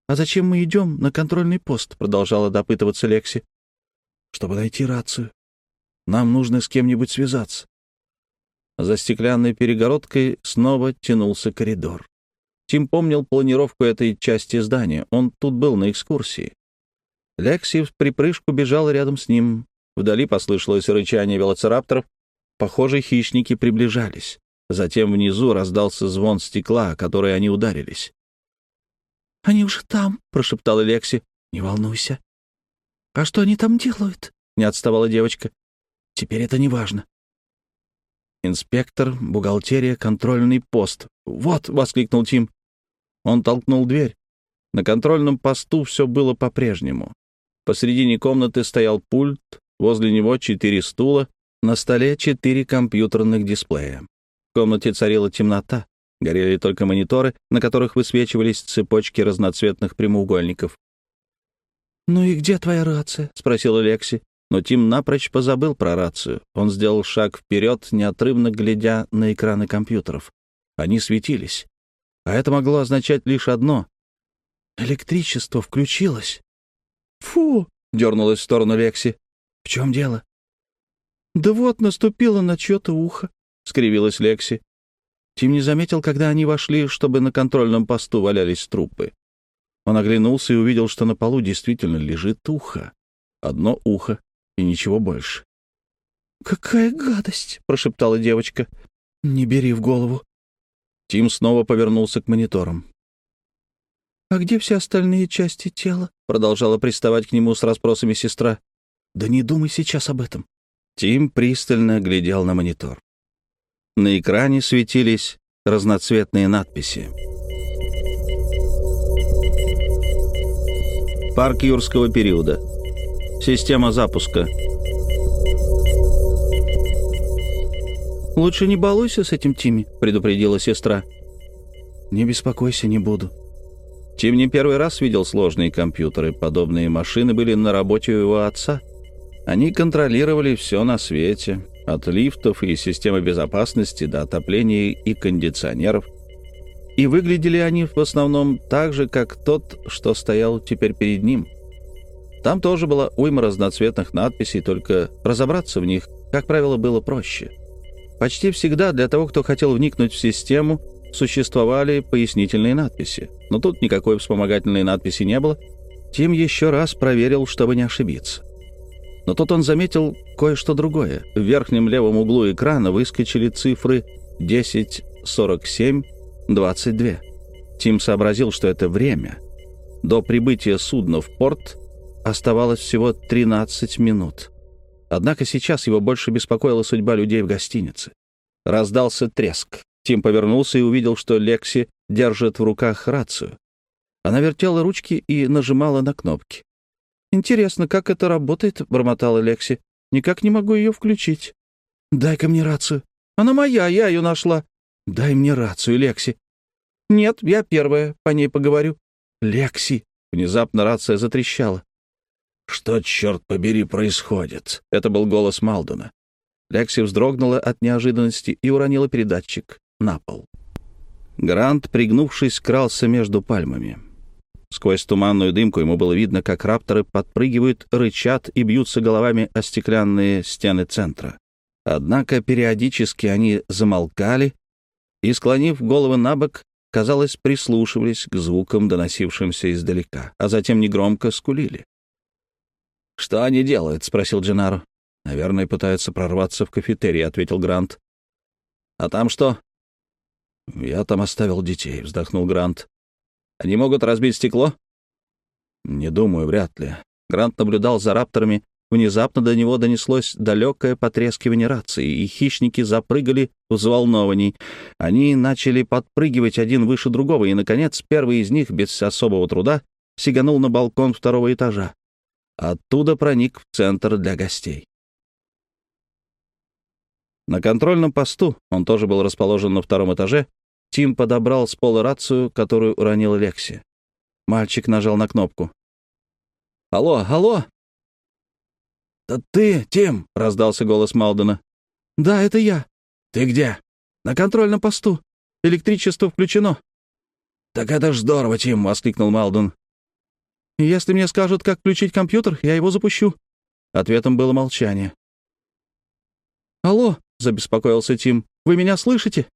«А зачем мы идем на контрольный пост?» — продолжала допытываться Лекси. «Чтобы найти рацию. Нам нужно с кем-нибудь связаться». За стеклянной перегородкой снова тянулся коридор. Тим помнил планировку этой части здания. Он тут был на экскурсии. Лекси в припрыжку бежала рядом с ним. Вдали послышалось рычание велоцирапторов. Похоже, хищники приближались. Затем внизу раздался звон стекла, о который они ударились. «Они уже там», — прошептала Лекси. «Не волнуйся». «А что они там делают?» — не отставала девочка. «Теперь это не важно». Инспектор, бухгалтерия, контрольный пост. «Вот!» — воскликнул Тим. Он толкнул дверь. На контрольном посту все было по-прежнему. Посредине комнаты стоял пульт, возле него 4 стула, на столе 4 компьютерных дисплея. В комнате царила темнота, горели только мониторы, на которых высвечивались цепочки разноцветных прямоугольников. «Ну и где твоя рация?» — спросила Лекси. Но Тим напрочь позабыл про рацию. Он сделал шаг вперед, неотрывно глядя на экраны компьютеров. Они светились. А это могло означать лишь одно. Электричество включилось. «Фу!» — дернулась в сторону Лекси. «В чем дело?» «Да вот, наступило на чье-то ухо», — скривилась Лекси. Тим не заметил, когда они вошли, чтобы на контрольном посту валялись трупы. Он оглянулся и увидел, что на полу действительно лежит ухо. Одно ухо и ничего больше. «Какая гадость!» — прошептала девочка. «Не бери в голову». Тим снова повернулся к мониторам. «А где все остальные части тела?» — продолжала приставать к нему с расспросами сестра. «Да не думай сейчас об этом». Тим пристально глядел на монитор. На экране светились разноцветные надписи. Парк юрского периода. Система запуска. «Лучше не балуйся с этим, Тимми», — предупредила сестра. «Не беспокойся, не буду». Тим не первый раз видел сложные компьютеры. Подобные машины были на работе у его отца. Они контролировали все на свете, от лифтов и системы безопасности до отопления и кондиционеров. И выглядели они в основном так же, как тот, что стоял теперь перед ним. Там тоже была уйма разноцветных надписей, только разобраться в них, как правило, было проще. Почти всегда для того, кто хотел вникнуть в систему, существовали пояснительные надписи. Но тут никакой вспомогательной надписи не было. Тим еще раз проверил, чтобы не ошибиться. Но тут он заметил кое-что другое. В верхнем левом углу экрана выскочили цифры 10:47:22. Тим сообразил, что это время. До прибытия судна в порт оставалось всего 13 минут. Однако сейчас его больше беспокоила судьба людей в гостинице. Раздался треск. Тим повернулся и увидел, что Лекси держит в руках рацию. Она вертела ручки и нажимала на кнопки. «Интересно, как это работает?» — бормотала Лекси. «Никак не могу ее включить». «Дай-ка мне рацию». «Она моя, я ее нашла». «Дай мне рацию, Лекси». «Нет, я первая, по ней поговорю». «Лекси». Внезапно рация затрещала. «Что, черт побери, происходит?» — это был голос Малдена. Лекси вздрогнула от неожиданности и уронила передатчик на пол. Грант, пригнувшись, крался между пальмами. Сквозь туманную дымку ему было видно, как рапторы подпрыгивают, рычат и бьются головами о стеклянные стены центра. Однако периодически они замолкали и, склонив головы набок, казалось, прислушивались к звукам, доносившимся издалека, а затем негромко скулили. «Что они делают?» — спросил Дженаро. «Наверное, пытаются прорваться в кафетерий», — ответил Грант. «А там что?» «Я там оставил детей», — вздохнул Грант. «Они могут разбить стекло?» «Не думаю, вряд ли». Грант наблюдал за рапторами. Внезапно до него донеслось далекое потрескивание рации, и хищники запрыгали взволнованней. Они начали подпрыгивать один выше другого, и, наконец, первый из них, без особого труда, сиганул на балкон 2-го этажа. Оттуда проник в центр для гостей. На контрольном посту, он тоже был расположен на 2-м этаже, Тим подобрал с пола рацию, которую уронила Лекси. Мальчик нажал на кнопку. «Алло, алло!» «Это ты, Тим?» — раздался голос Малдена. «Да, это я». «Ты где?» «На контрольном посту. Электричество включено». «Так это ж здорово, Тим!» — воскликнул Малден. Если мне скажут, как включить компьютер, я его запущу». Ответом было молчание. «Алло», — забеспокоился Тим, — «вы меня слышите?»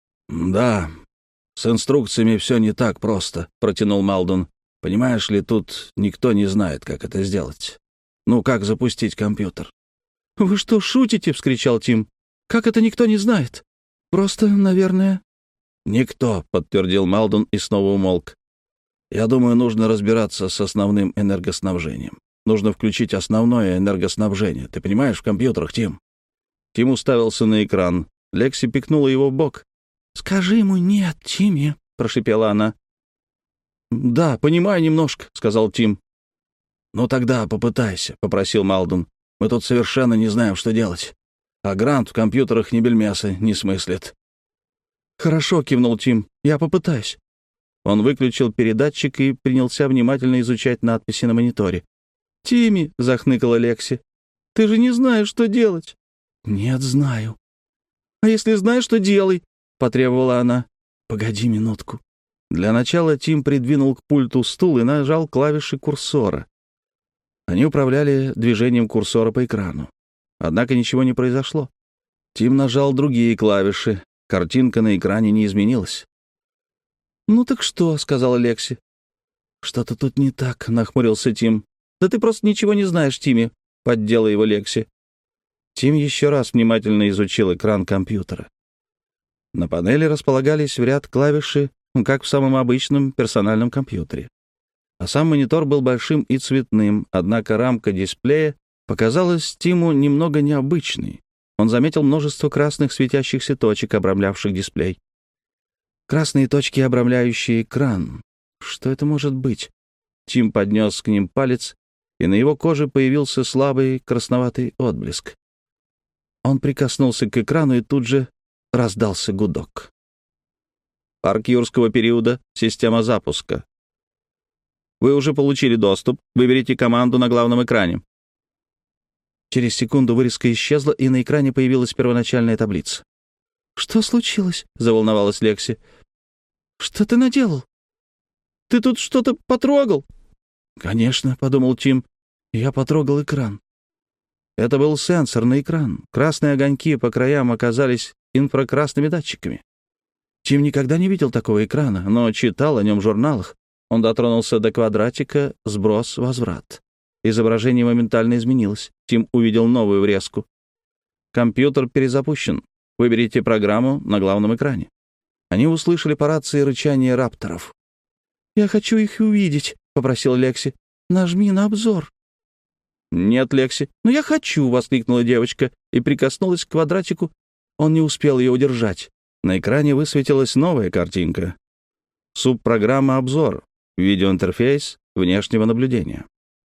«Да, с инструкциями все не так просто», — протянул Малдун. «Понимаешь ли, тут никто не знает, как это сделать. Ну, как запустить компьютер?» «Вы что, шутите?» — вскричал Тим. «Как это никто не знает? Просто, наверное...» «Никто», — подтвердил Малдун и снова умолк. «Я думаю, нужно разбираться с основным энергоснабжением. Нужно включить основное энергоснабжение. Ты понимаешь, в компьютерах, Тим?» Тим уставился на экран. Лекси пикнула его в бок. «Скажи ему нет, Тимми», — прошипела она. «Да, понимаю немножко», — сказал Тим. «Ну тогда попытайся», — попросил Малдун. «Мы тут совершенно не знаем, что делать. А Грант в компьютерах ни бельмеса не смыслит». «Хорошо», — кивнул Тим, — «я попытаюсь». Он выключил передатчик и принялся внимательно изучать надписи на мониторе. «Тимми», — захныкала Лекси, — «ты же не знаешь, что делать». «Нет, знаю». «А если знаешь, что делай», — потребовала она. «Погоди минутку». Для начала Тим придвинул к пульту стул и нажал клавиши курсора. Они управляли движением курсора по экрану. Однако ничего не произошло. Тим нажал другие клавиши. Картинка на экране не изменилась. «Ну так что?» — сказала Лекси. «Что-то тут не так», — нахмурился Тим. «Да ты просто ничего не знаешь, Тимми», — поддела его Лекси. Тим еще раз внимательно изучил экран компьютера. На панели располагались в ряд клавиши, как в самом обычном персональном компьютере. А сам монитор был большим и цветным, однако рамка дисплея показалась Тиму немного необычной. Он заметил множество красных светящихся точек, обрамлявших дисплей. Красные точки, обрамляющие экран. Что это может быть? Тим поднес к ним палец, и на его коже появился слабый красноватый отблеск. Он прикоснулся к экрану, и тут же раздался гудок. Парк юрского периода, система запуска. Вы уже получили доступ. Выберите команду на главном экране. Через секунду вырезка исчезла, и на экране появилась первоначальная таблица. «Что случилось?» — заволновалась Лекси. «Что ты наделал? Ты тут что-то потрогал?» «Конечно», — подумал Тим. «Я потрогал экран». Это был сенсорный экран. Красные огоньки по краям оказались инфракрасными датчиками. Тим никогда не видел такого экрана, но читал о нем в журналах. Он дотронулся до квадратика «Сброс, возврат». Изображение моментально изменилось. Тим увидел новую врезку. Компьютер перезапущен. Выберите программу на главном экране. Они услышали по рации рычание рапторов. «Я хочу их увидеть», — попросила Лекси. «Нажми на обзор». «Нет, Лекси». «Но я хочу», — воскликнула девочка и прикоснулась к квадратику. Он не успел ее удержать. На экране высветилась новая картинка. Субпрограмма «Обзор». Видеоинтерфейс внешнего наблюдения.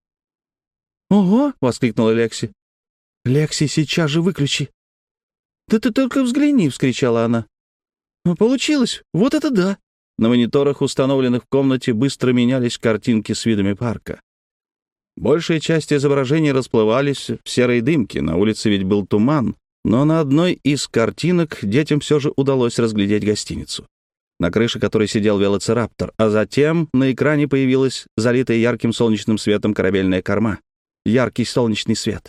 «Ого!» — воскликнула Лекси. «Лекси, сейчас же выключи!» «Да ты только взгляни!» — вскричала она. «Получилось! Вот это да!» На мониторах, установленных в комнате, быстро менялись картинки с видами парка. Большая часть изображений расплывались в серой дымке, на улице ведь был туман, но на одной из картинок детям все же удалось разглядеть гостиницу, на крыше которой сидел велоцираптор, а затем на экране появилась залитая ярким солнечным светом корабельная корма. Яркий солнечный свет.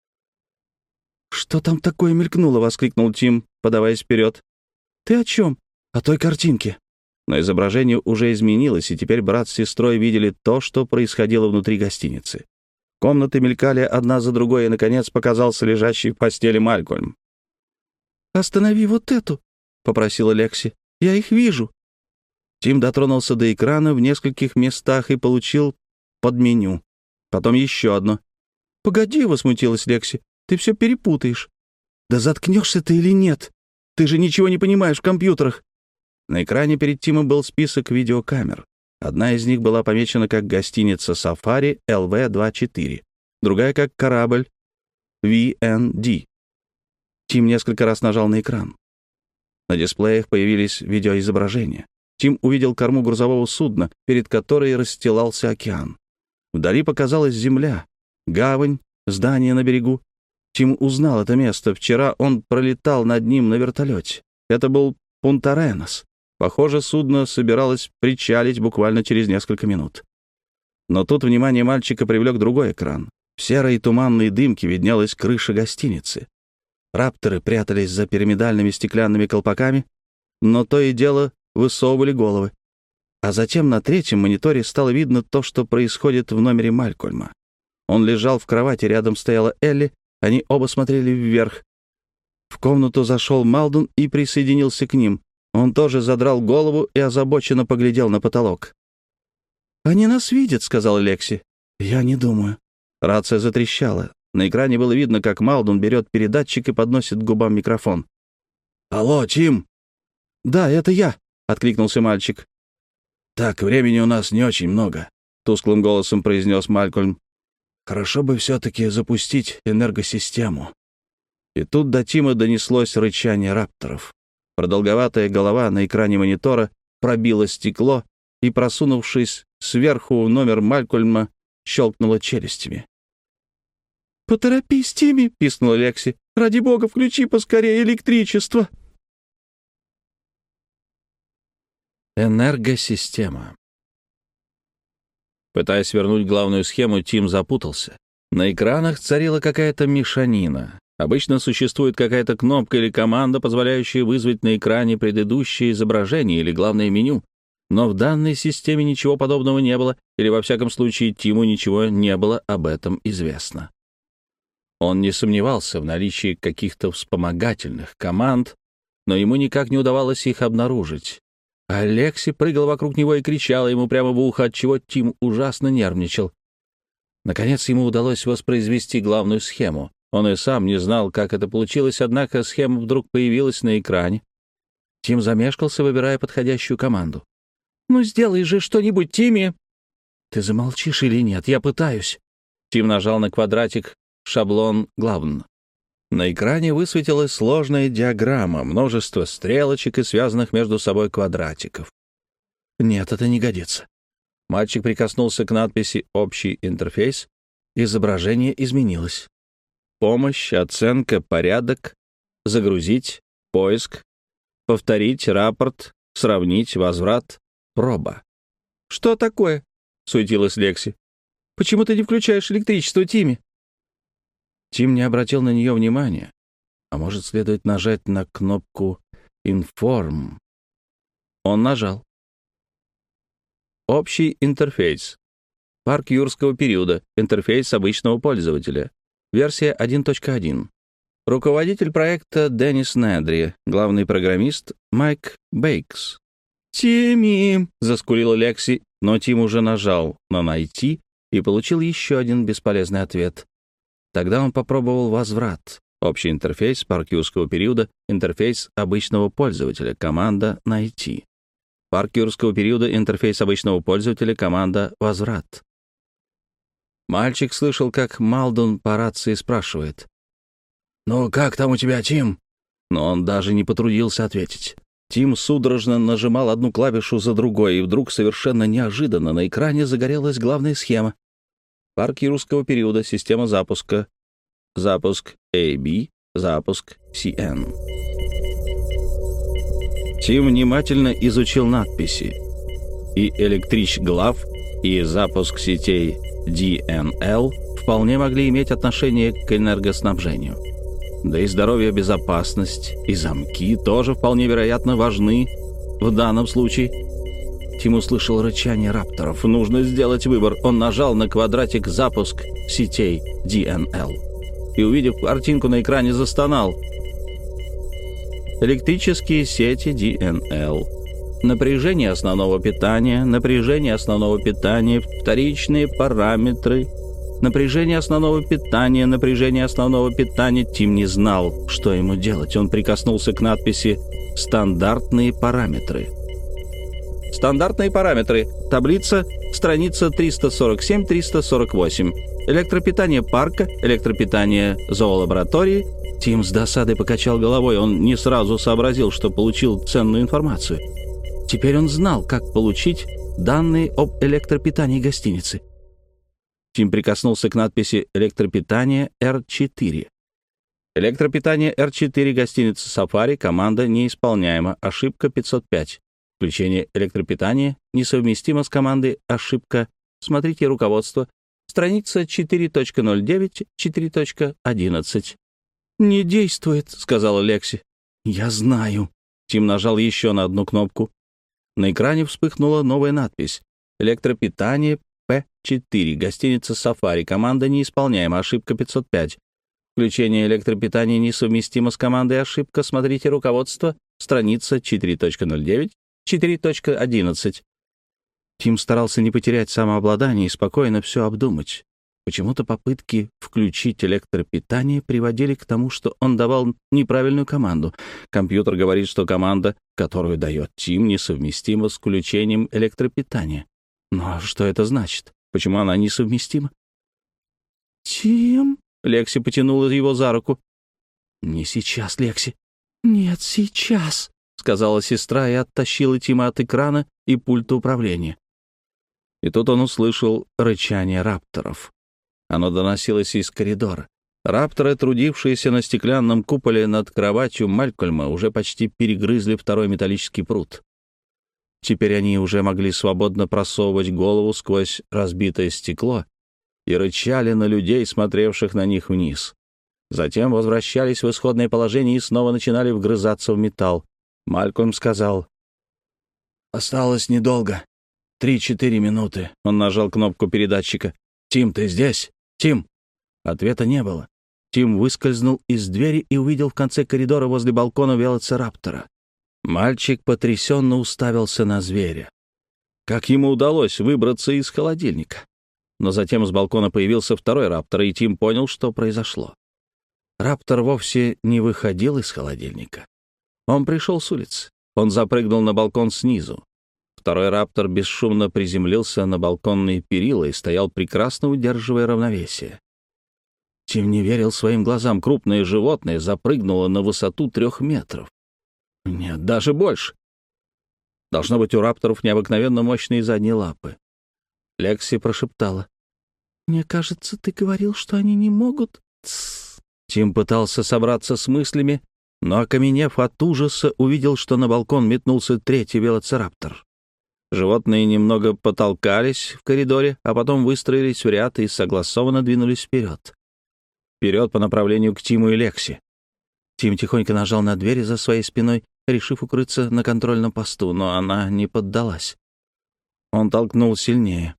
«Что там такое мелькнуло?» — воскликнул Тим, подаваясь вперед. «Ты о чем?» «О той картинке». Но изображение уже изменилось, и теперь брат с сестрой видели то, что происходило внутри гостиницы. Комнаты мелькали одна за другой, и, наконец, показался лежащий в постели Малькольм. «Останови вот эту», — попросила Лекси. «Я их вижу». Тим дотронулся до экрана в нескольких местах и получил подменю. Потом еще одно. «Погоди», — возмутилась Лекси, — «ты все перепутаешь». «Да заткнешься ты или нет? Ты же ничего не понимаешь в компьютерах». На экране перед Тимом был список видеокамер. Одна из них была помечена как гостиница «Сафари ЛВ-24», другая как корабль VND. Тим несколько раз нажал на экран. На дисплеях появились видеоизображения. Тим увидел корму грузового судна, перед которой расстилался океан. Вдали показалась земля, гавань, здание на берегу. Тим узнал это место. Вчера он пролетал над ним на вертолете. Это был Пунта-Ренас. Похоже, судно собиралось причалить буквально через несколько минут. Но тут внимание мальчика привлек другой экран. В серой туманной дымке виднелась крыша гостиницы. Рапторы прятались за пирамидальными стеклянными колпаками, но то и дело высовывали головы. А затем на третьем мониторе стало видно то, что происходит в номере Малькольма. Он лежал в кровати, рядом стояла Элли, они оба смотрели вверх. В комнату зашел Малдун и присоединился к ним. Он тоже задрал голову и озабоченно поглядел на потолок. «Они нас видят», — сказала Лекси. «Я не думаю». Рация затрещала. На экране было видно, как Малдун берет передатчик и подносит к губам микрофон. «Алло, Тим!» «Да, это я», — откликнулся мальчик. «Так, времени у нас не очень много», — тусклым голосом произнес Малькольм. «Хорошо бы все-таки запустить энергосистему». И тут до Тима донеслось рычание рапторов. Продолговатая голова на экране монитора пробила стекло и, просунувшись сверху в номер Малькольма, щелкнула челюстями. «Поторопись, Тимми!» — пискнула Лекси. «Ради бога, включи поскорее электричество!» Энергосистема. Пытаясь вернуть главную схему, Тим запутался. На экранах царила какая-то мешанина. Обычно существует какая-то кнопка или команда, позволяющая вызвать на экране предыдущее изображение или главное меню. Но в данной системе ничего подобного не было, или, во всяком случае, Тиму ничего не было об этом известно. Он не сомневался в наличии каких-то вспомогательных команд, но ему никак не удавалось их обнаружить. Алекси прыгал вокруг него и кричала ему прямо в ухо, отчего Тим ужасно нервничал. Наконец ему удалось воспроизвести главную схему. Он и сам не знал, как это получилось, однако схема вдруг появилась на экране. Тим замешкался, выбирая подходящую команду. «Ну, сделай же что-нибудь, Тимми!» «Ты замолчишь или нет? Я пытаюсь». Тим нажал на квадратик «Шаблон главн». На экране высветилась сложная диаграмма, множество стрелочек и связанных между собой квадратиков. «Нет, это не годится». Мальчик прикоснулся к надписи «Общий интерфейс». Изображение изменилось. Помощь, оценка, порядок, загрузить, поиск, повторить рапорт, сравнить, возврат, проба. «Что такое?» — суетилась Лекси. «Почему ты не включаешь электричество, Тимми?» Тим не обратил на нее внимания. А может, следует нажать на кнопку «Информ». Он нажал. Общий интерфейс. Парк юрского периода. Интерфейс обычного пользователя. Версия 1.1. Руководитель проекта Деннис Недри. Главный программист Майк Бейкс. «Тимми!» — заскулила Лекси, но Тим уже нажал на «Найти» и получил еще один бесполезный ответ. Тогда он попробовал возврат. Общий интерфейс парк юрского периода, интерфейс обычного пользователя, команда «Найти». Парк юрского периода, интерфейс обычного пользователя, команда «Возврат». Мальчик слышал, как Малдун по рации спрашивает. «Ну, как там у тебя, Тим?» Но он даже не потрудился ответить. Тим судорожно нажимал одну клавишу за другой, и вдруг совершенно неожиданно на экране загорелась главная схема. Парк юрского периода, система запуска, запуск AB, запуск CN. Тим внимательно изучил надписи. И электрич-глав, и запуск сетей DNL вполне могли иметь отношение к энергоснабжению. Да и здоровье, безопасность и замки тоже вполне вероятно важны в данном случае. Тим услышал рычание рапторов. Нужно сделать выбор. Он нажал на квадратик «Запуск сетей DNL» и, увидев картинку на экране, застонал. Электрические сети DNL. Напряжение основного питания, вторичные параметры. Напряжение основного питания. Тим не знал, что ему делать. Он прикоснулся к надписи «Стандартные параметры». Стандартные параметры. Таблица, страница 347-348. Электропитание парка, электропитание зоолаборатории. Тим с досадой покачал головой. Он не сразу сообразил, что получил ценную информацию. Теперь он знал, как получить данные об электропитании гостиницы. Тим прикоснулся к надписи «Электропитание R4». Электропитание R4, гостиница «Сафари», команда неисполняема, ошибка 505. Включение электропитания несовместимо с командой ошибка Смотрите руководство. Страница 4.09, 4.11. «Не действует», — сказала Лекси. «Я знаю». Тим нажал еще на одну кнопку. На экране вспыхнула новая надпись. «Электропитание П4. Гостиница «Сафари». Команда неисполняема. Ошибка 505. Включение электропитания несовместимо с командой. Ошибка. Смотрите руководство. Страница 4.09, 4.11». Тим старался не потерять самообладание и спокойно все обдумать. Почему-то попытки включить электропитание приводили к тому, что он давал неправильную команду. Компьютер говорит, что команда, которую дает Тим, несовместима с включением электропитания. Но что это значит? Почему она несовместима? «Тим?» — Лекси потянула его за руку. «Не сейчас, Лекси». «Нет, сейчас», — сказала сестра и оттащила Тима от экрана и пульта управления. И тут он услышал рычание рапторов. Оно доносилось из коридора. Рапторы, трудившиеся на стеклянном куполе над кроватью Малькольма, уже почти перегрызли второй металлический прут. Теперь они уже могли свободно просовывать голову сквозь разбитое стекло и рычали на людей, смотревших на них вниз. Затем возвращались в исходное положение и снова начинали вгрызаться в металл. Малькольм сказал: «Осталось недолго. 3-4 минуты». Он нажал кнопку передатчика. «Тим, ты здесь? Тим!» Ответа не было. Тим выскользнул из двери и увидел в конце коридора возле балкона велоцираптора. Мальчик потрясенно уставился на зверя. Как ему удалось выбраться из холодильника? Но затем с балкона появился второй раптор, и Тим понял, что произошло. Раптор вовсе не выходил из холодильника. Он пришел с улицы. Он запрыгнул на балкон снизу. Второй раптор бесшумно приземлился на балконные перила и стоял, прекрасно удерживая равновесие. Тим не верил своим глазам. Крупное животное запрыгнуло на высоту 3 метров. Нет, даже больше. Должно быть, у рапторов необыкновенно мощные задние лапы. Лекси прошептала: «Мне кажется, ты говорил, что они не могут...» «Тссс». Тим пытался собраться с мыслями, но, окаменев от ужаса, увидел, что на балкон метнулся третий велоцираптор. Животные немного потолкались в коридоре, а потом выстроились в ряд и согласованно двинулись вперед. Вперед по направлению к Тиму и Лекси. Тим тихонько нажал на дверь за своей спиной, решив укрыться на контрольном посту, но она не поддалась. Он толкнул сильнее.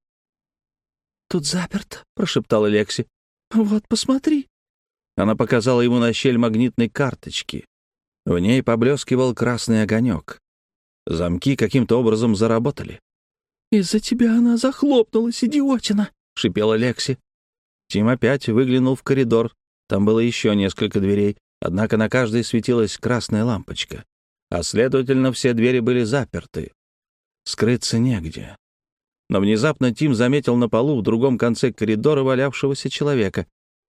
«Тут заперто», — прошептала Лекси. «Вот, посмотри». Она показала ему на щель магнитной карточки. В ней поблескивал красный огонек. Замки каким-то образом заработали. «Из-за тебя она захлопнулась, идиотина!» — шипела Лекси. Тим опять выглянул в коридор. Там было еще несколько дверей, однако на каждой светилась красная лампочка, а, следовательно, все двери были заперты. Скрыться негде. Но внезапно Тим заметил на полу в другом конце коридора валявшегося человека.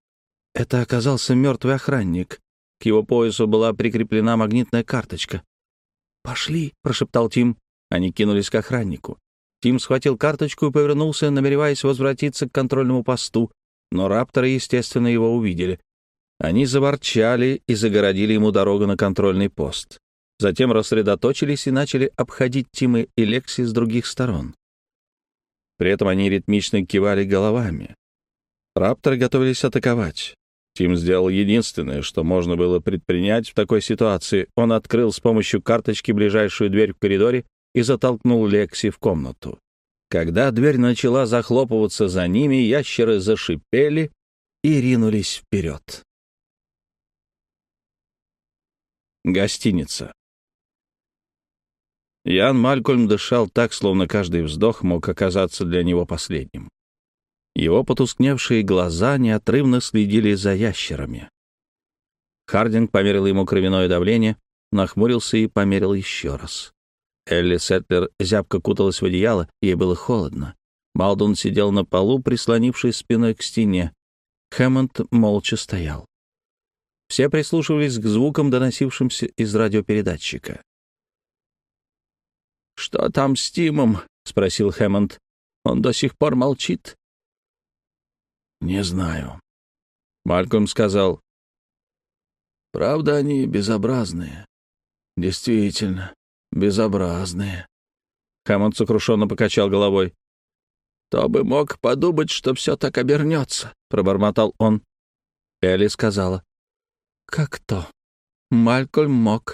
Это оказался мертвый охранник. К его поясу была прикреплена магнитная карточка. «Пошли», — прошептал Тим. Они кинулись к охраннику. Тим схватил карточку и повернулся, намереваясь возвратиться к контрольному посту, но рапторы, естественно, его увидели. Они заворчали и загородили ему дорогу на контрольный пост. Затем рассредоточились и начали обходить Тима и Лекси с других сторон. При этом они ритмично кивали головами. Рапторы готовились атаковать. Тим сделал единственное, что можно было предпринять в такой ситуации. Он открыл с помощью карточки ближайшую дверь в коридоре и затолкнул Лекси в комнату. Когда дверь начала захлопываться за ними, ящеры зашипели и ринулись вперед. Гостиница. Ян Малькольм дышал так, словно каждый вздох мог оказаться для него последним. Его потускневшие глаза неотрывно следили за ящерами. Хардинг померил ему кровяное давление, нахмурился и померил еще раз. Элли Сетлер зябко куталась в одеяло, ей было холодно. Малдун сидел на полу, прислонившись спиной к стене. Хэммонд молча стоял. Все прислушивались к звукам, доносившимся из радиопередатчика. «Что там с Тимом?» — спросил Хэммонд. «Он до сих пор молчит». «Не знаю», — Малькольм сказал. «Правда, они безобразные. Действительно, безобразные». Хэммонд сокрушенно покачал головой. «Кто бы мог подумать, что все так обернется?» — пробормотал он. Элли сказала. «Как то? Малькольм мог».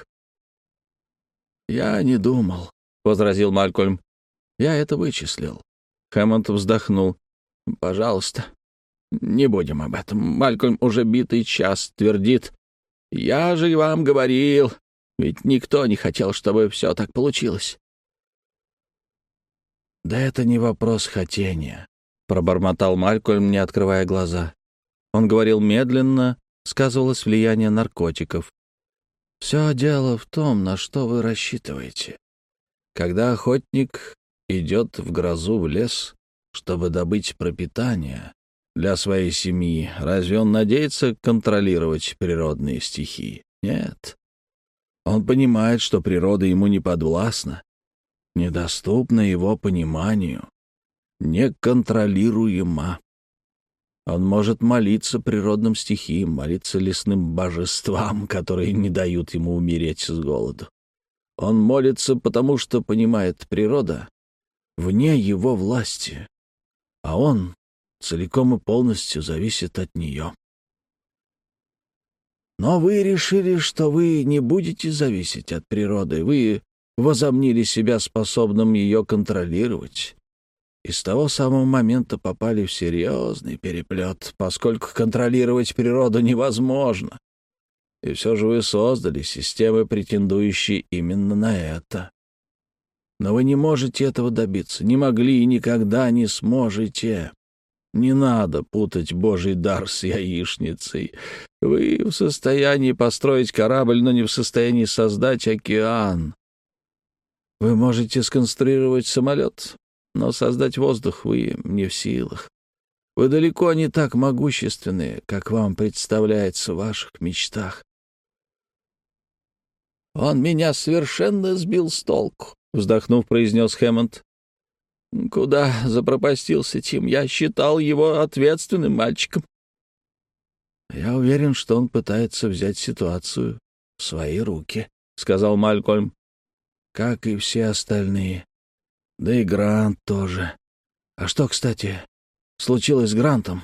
«Я не думал», — возразил Малькольм. «Я это вычислил». Хэммонд вздохнул. «Пожалуйста, не будем об этом. Малькольм уже битый час твердит. Я же вам говорил, ведь никто не хотел, чтобы все так получилось». «Да это не вопрос хотения», — пробормотал Малькольм, не открывая глаза. Он говорил медленно, сказывалось влияние наркотиков. «Все дело в том, на что вы рассчитываете. Когда охотник идет в грозу в лес, чтобы добыть пропитание для своей семьи, разве он надеется контролировать природные стихии? Нет. Он понимает, что природа ему не подвластна, недоступна его пониманию, неконтролируема. Он может молиться природным стихиям, молиться лесным божествам, которые не дают ему умереть с голоду. Он молится, потому что понимает, природа вне его власти, а он целиком и полностью зависит от нее. Но вы решили, что вы не будете зависеть от природы, вы возомнили себя способным ее контролировать. И с того самого момента попали в серьезный переплет, поскольку контролировать природу невозможно. И все же вы создали системы, претендующие именно на это. Но вы не можете этого добиться, не могли и никогда не сможете. Не надо путать Божий дар с яичницей. Вы в состоянии построить корабль, но не в состоянии создать океан. Вы можете сконструировать самолет, но создать воздух вы не в силах. Вы далеко не так могущественны, как вам представляется в ваших мечтах. «Он меня совершенно сбил с толку», — вздохнув, произнес Хэммонд. «Куда запропастился Тим? Я считал его ответственным мальчиком». «Я уверен, что он пытается взять ситуацию в свои руки», — сказал Малькольм. «Как и все остальные. Да и Грант тоже. А что, кстати, случилось с Грантом?»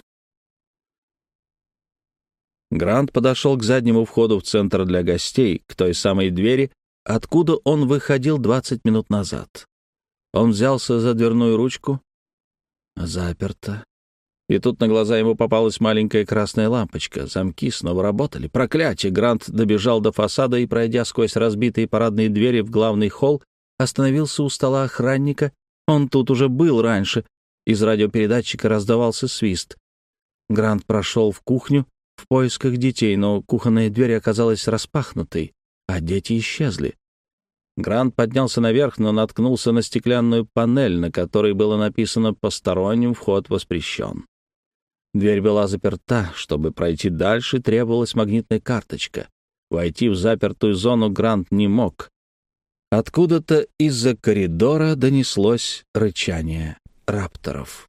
Грант подошел к заднему входу в центр для гостей, к той самой двери, откуда он выходил 20 минут назад. Он взялся за дверную ручку. Заперто. И тут на глаза ему попалась маленькая красная лампочка. Замки снова работали. Проклятие! Грант добежал до фасада и, пройдя сквозь разбитые парадные двери в главный холл, остановился у стола охранника. Он тут уже был раньше. Из радиопередатчика раздавался свист. Грант прошел в кухню в поисках детей, но кухонная дверь оказалась распахнутой, а дети исчезли. Грант поднялся наверх, но наткнулся на стеклянную панель, на которой было написано «Посторонним вход воспрещен». Дверь была заперта. Чтобы пройти дальше, требовалась магнитная карточка. Войти в запертую зону Грант не мог. Откуда-то из-за коридора донеслось рычание рапторов.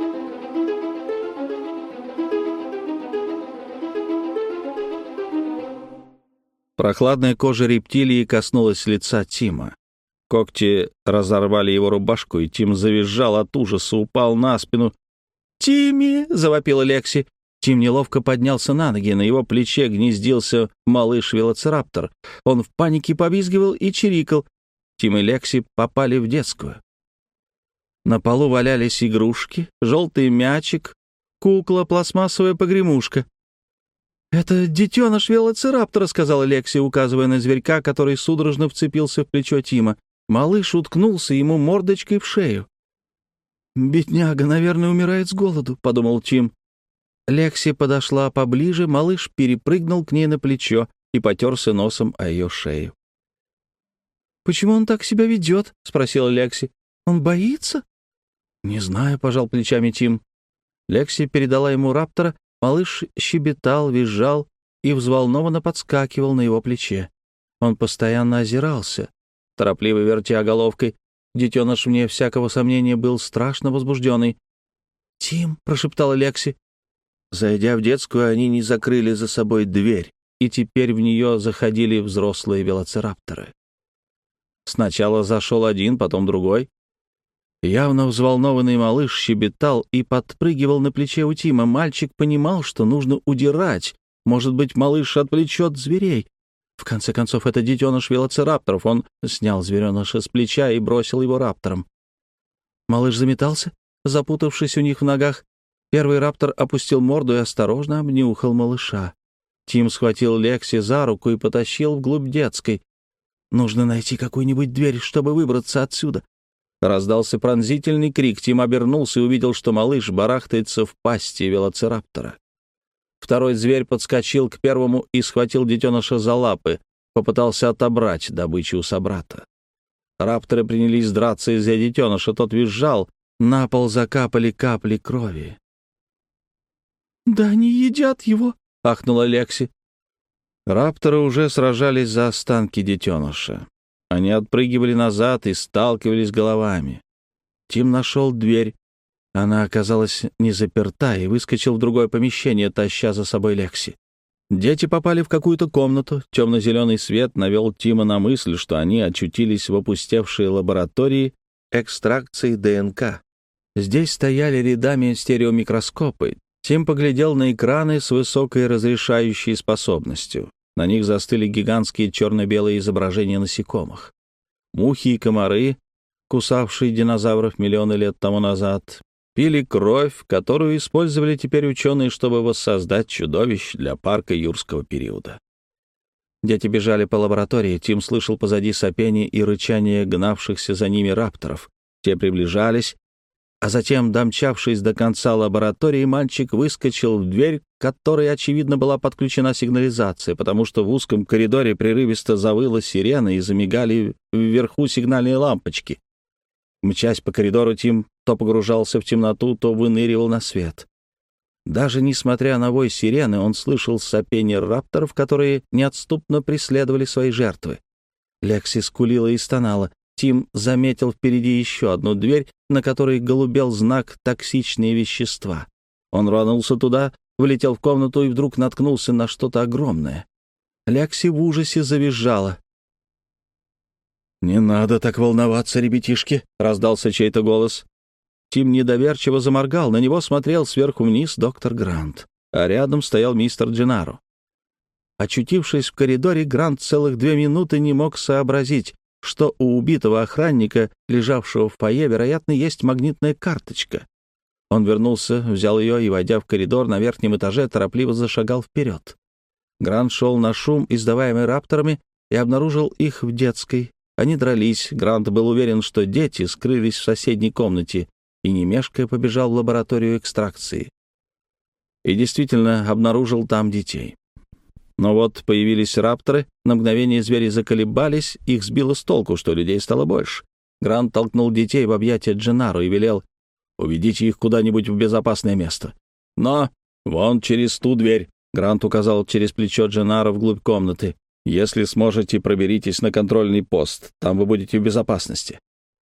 Прохладная кожа рептилии коснулась лица Тима. Когти разорвали его рубашку, и Тим завизжал от ужаса, упал на спину. «Тимми!» — завопила Лекси. Тим неловко поднялся на ноги, на его плече гнездился малыш-велоцираптор. Он в панике повизгивал и чирикал. Тим и Лекси попали в детскую. На полу валялись игрушки, желтый мячик, кукла, пластмассовая погремушка. «Это детеныш велоцираптора», — сказала Лекси, указывая на зверька, который судорожно вцепился в плечо Тима. Малыш уткнулся ему мордочкой в шею. «Бедняга, наверное, умирает с голоду», — подумал Тим. Лекси подошла поближе, малыш перепрыгнул к ней на плечо и потерся носом о ее шею. «Почему он так себя ведет?» — спросила Лекси. «Он боится?» «Не знаю», — пожал плечами Тим. Лекси передала ему раптора. Малыш щебетал, визжал и взволнованно подскакивал на его плече. Он постоянно озирался, торопливо вертя головкой. Детеныш, вне всякого сомнения, был страшно возбужденный. «Тим», — прошептала Лекси. Зайдя в детскую, они не закрыли за собой дверь, и теперь в нее заходили взрослые велоцирапторы. Сначала зашел один, потом другой. Явно взволнованный малыш щебетал и подпрыгивал на плече у Тима. Мальчик понимал, что нужно удирать. Может быть, малыш отвлечет зверей. В конце концов, это детеныш велоцирапторов. Он снял звереныша с плеча и бросил его раптором. Малыш заметался, запутавшись у них в ногах. Первый раптор опустил морду и осторожно обнюхал малыша. Тим схватил Лекси за руку и потащил вглубь детской. «Нужно найти какую-нибудь дверь, чтобы выбраться отсюда». Раздался пронзительный крик. Тим обернулся и увидел, что малыш барахтается в пасти велоцираптора. Второй зверь подскочил к первому и схватил детеныша за лапы, попытался отобрать добычу у собрата. Рапторы принялись драться из-за детеныша, тот визжал, на пол закапали капли крови. «Да они едят его!» — ахнула Лекси. Рапторы уже сражались за останки детеныша. Они отпрыгивали назад и сталкивались головами. Тим нашел дверь. Она оказалась не заперта и выскочил в другое помещение, таща за собой Лекси. Дети попали в какую-то комнату. Темно-зеленый свет навел Тима на мысль, что они очутились в опустевшей лаборатории экстракции ДНК. Здесь стояли рядами стереомикроскопы. Тим поглядел на экраны с высокой разрешающей способностью. На них застыли гигантские черно-белые изображения насекомых. Мухи и комары, кусавшие динозавров миллионы лет тому назад, пили кровь, которую использовали теперь ученые, чтобы воссоздать чудовищ для парка юрского периода. Дети бежали по лаборатории. Тим слышал позади сопение и рычание гнавшихся за ними рапторов. Те приближались, а затем, домчавшись до конца лаборатории, мальчик выскочил в дверь, к которой, очевидно, была подключена сигнализация, потому что в узком коридоре прерывисто завыла сирена и замигали вверху сигнальные лампочки. Мчась по коридору, Тим то погружался в темноту, то выныривал на свет. Даже несмотря на вой сирены, он слышал сопение рапторов, которые неотступно преследовали свои жертвы. Лекси скулила и стонала. Тим заметил впереди еще одну дверь, на которой голубел знак «Токсичные вещества». Он рванулся туда, влетел в комнату и вдруг наткнулся на что-то огромное. Лекси в ужасе завизжала. «Не надо так волноваться, ребятишки», — раздался чей-то голос. Тим недоверчиво заморгал. На него смотрел сверху вниз доктор Грант, а рядом стоял мистер Дженнаро. Очутившись в коридоре, Грант целых 2 минуты не мог сообразить, что у убитого охранника, лежавшего в фойе, вероятно, есть магнитная карточка. Он вернулся, взял ее и, войдя в коридор на верхнем этаже, торопливо зашагал вперед. Грант шел на шум, издаваемый рапторами, и обнаружил их в детской. Они дрались. Грант был уверен, что дети скрылись в соседней комнате, и, не мешкая, побежал в лабораторию экстракции. И действительно обнаружил там детей. Но вот появились рапторы, на мгновение звери заколебались, их сбило с толку, что людей стало больше. Грант толкнул детей в объятия Дженнаро и велел: «Уведите их куда-нибудь в безопасное место». «Но вон через ту дверь», — Грант указал через плечо Дженнаро вглубь комнаты. «Если сможете, проберитесь на контрольный пост, там вы будете в безопасности».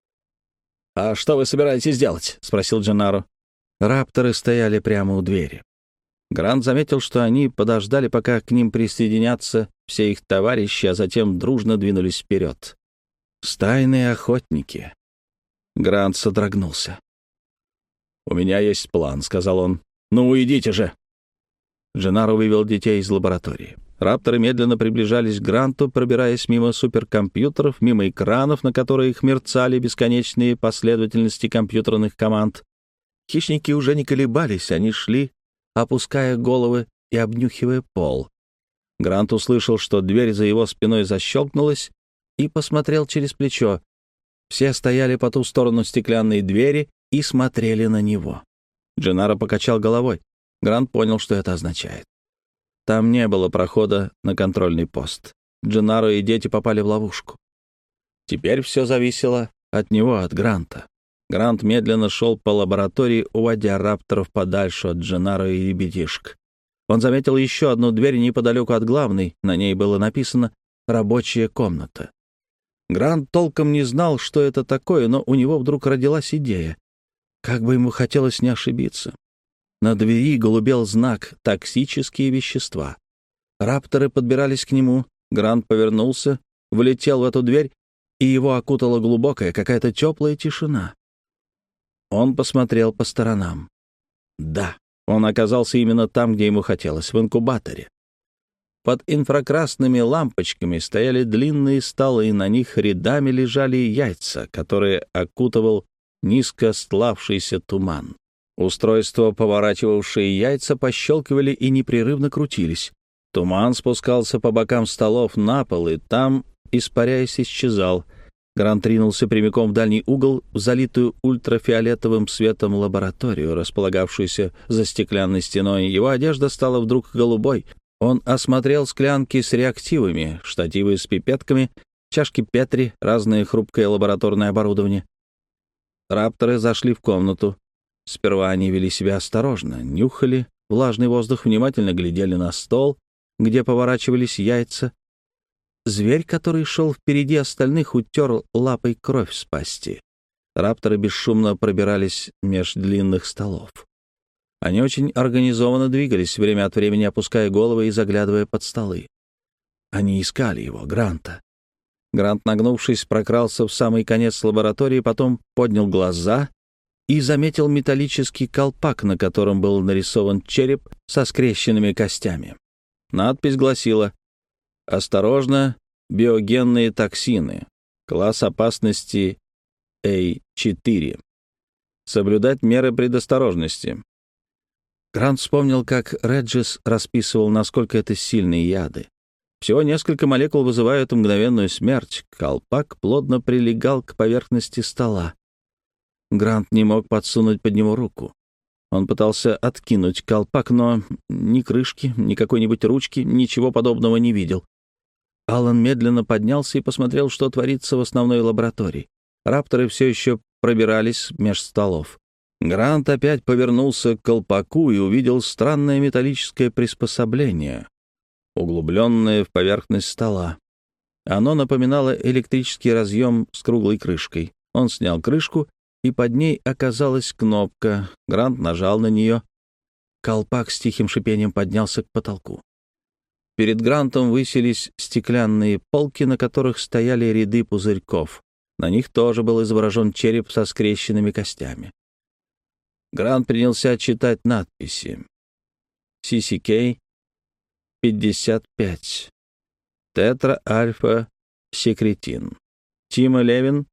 «А что вы собираетесь делать?» — спросил Дженнаро. Рапторы стояли прямо у двери. Грант заметил, что они подождали, пока к ним присоединятся все их товарищи, а затем дружно двинулись вперед. Стайные охотники. Грант содрогнулся. «У меня есть план», — сказал он. «Ну, уйдите же!» Дженнаро вывел детей из лаборатории. Рапторы медленно приближались к Гранту, пробираясь мимо суперкомпьютеров, мимо экранов, на которых мерцали бесконечные последовательности компьютерных команд. Хищники уже не колебались, они шли, опуская головы и обнюхивая пол. Грант услышал, что дверь за его спиной защелкнулась, и посмотрел через плечо. Все стояли по ту сторону стеклянной двери и смотрели на него. Дженнаро покачал головой. Грант понял, что это означает. Там не было прохода на контрольный пост. Дженнаро и дети попали в ловушку. Теперь все зависело от него, от Гранта. Грант медленно шел по лаборатории, уводя рапторов подальше от Дженнаро и ребятишек. Он заметил еще одну дверь неподалеку от главной. На ней было написано «Рабочая комната». Грант толком не знал, что это такое, но у него вдруг родилась идея. Как бы ему хотелось не ошибиться. На двери голубел знак «Токсические вещества». Рапторы подбирались к нему. Грант повернулся, влетел в эту дверь, и его окутала глубокая, какая-то теплая тишина. Он посмотрел по сторонам. Да, он оказался именно там, где ему хотелось, в инкубаторе. Под инфракрасными лампочками стояли длинные столы, и на них рядами лежали яйца, которые окутывал низко стлавшийся туман. Устройства, поворачивавшие яйца, пощелкивали и непрерывно крутились. Туман спускался по бокам столов на пол, и там, испаряясь, исчезал. Грант ринулся прямиком в дальний угол, в залитую ультрафиолетовым светом лабораторию, располагавшуюся за стеклянной стеной. Его одежда стала вдруг голубой. Он осмотрел склянки с реактивами, штативы с пипетками, чашки Петри, разное хрупкое лабораторное оборудование. Рапторы зашли в комнату. Сперва они вели себя осторожно, нюхали влажный воздух, внимательно глядели на стол, где поворачивались яйца. Зверь, который шел впереди остальных, утер лапой кровь с пасти. Рапторы бесшумно пробирались меж длинных столов. Они очень организованно двигались, время от времени опуская головы и заглядывая под столы. Они искали его, Гранта. Грант, нагнувшись, прокрался в самый конец лаборатории, потом поднял глаза и заметил металлический колпак, на котором был нарисован череп со скрещенными костями. Надпись гласила: «Осторожно, биогенные токсины. Класс опасности A4. Соблюдать меры предосторожности». Грант вспомнил, как Реджис расписывал, насколько это сильные яды. Всего несколько молекул вызывают мгновенную смерть. Колпак плотно прилегал к поверхности стола. Грант не мог подсунуть под него руку. Он пытался откинуть колпак, но ни крышки, ни какой-нибудь ручки, ничего подобного не видел. Аллан медленно поднялся и посмотрел, что творится в основной лаборатории. Рапторы все еще пробирались меж столов. Грант опять повернулся к колпаку и увидел странное металлическое приспособление, углубленное в поверхность стола. Оно напоминало электрический разъем с круглой крышкой. Он снял крышку, и под ней оказалась кнопка. Грант нажал на нее. Колпак с тихим шипением поднялся к потолку. Перед Грантом высились стеклянные полки, на которых стояли ряды пузырьков. На них тоже был изображен череп со скрещенными костями. Грант принялся читать надписи. CCK 55. Тетра-альфа-секретин. Тима Левин.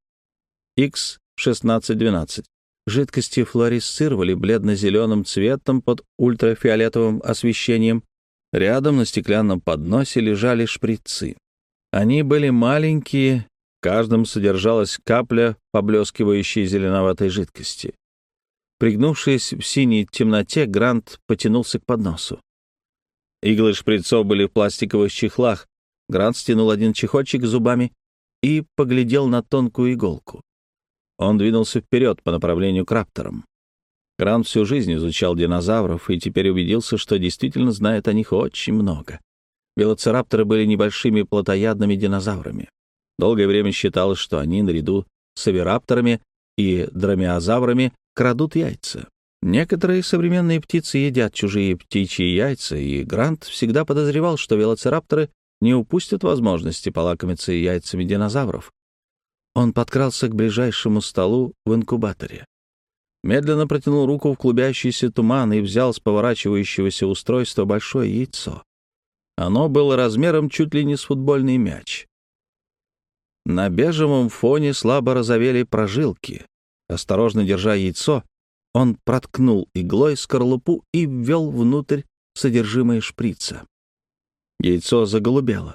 X1612. Жидкости флуоресцировали бледно-зеленым цветом под ультрафиолетовым освещением. Рядом на стеклянном подносе лежали шприцы. Они были маленькие, в каждом содержалась капля поблескивающей зеленоватой жидкости. Пригнувшись в синей темноте, Грант потянулся к подносу. Иглы шприцов были в пластиковых чехлах. Грант стянул один чехольчик зубами и поглядел на тонкую иголку. Он двинулся вперед по направлению к рапторам. Грант всю жизнь изучал динозавров и теперь убедился, что действительно знает о них очень много. Велоцирапторы были небольшими плотоядными динозаврами. Долгое время считалось, что они, наряду с овирапторами и дромеозаврами, крадут яйца. Некоторые современные птицы едят чужие птичьи яйца, и Грант всегда подозревал, что велоцирапторы не упустят возможности полакомиться яйцами динозавров. Он подкрался к ближайшему столу в инкубаторе. Медленно протянул руку в клубящийся туман и взял с поворачивающегося устройства большое яйцо. Оно было размером чуть ли не с футбольный мяч. На бежевом фоне слабо розовели прожилки. Осторожно держа яйцо, он проткнул иглой скорлупу и ввел внутрь содержимое шприца. Яйцо заголубело.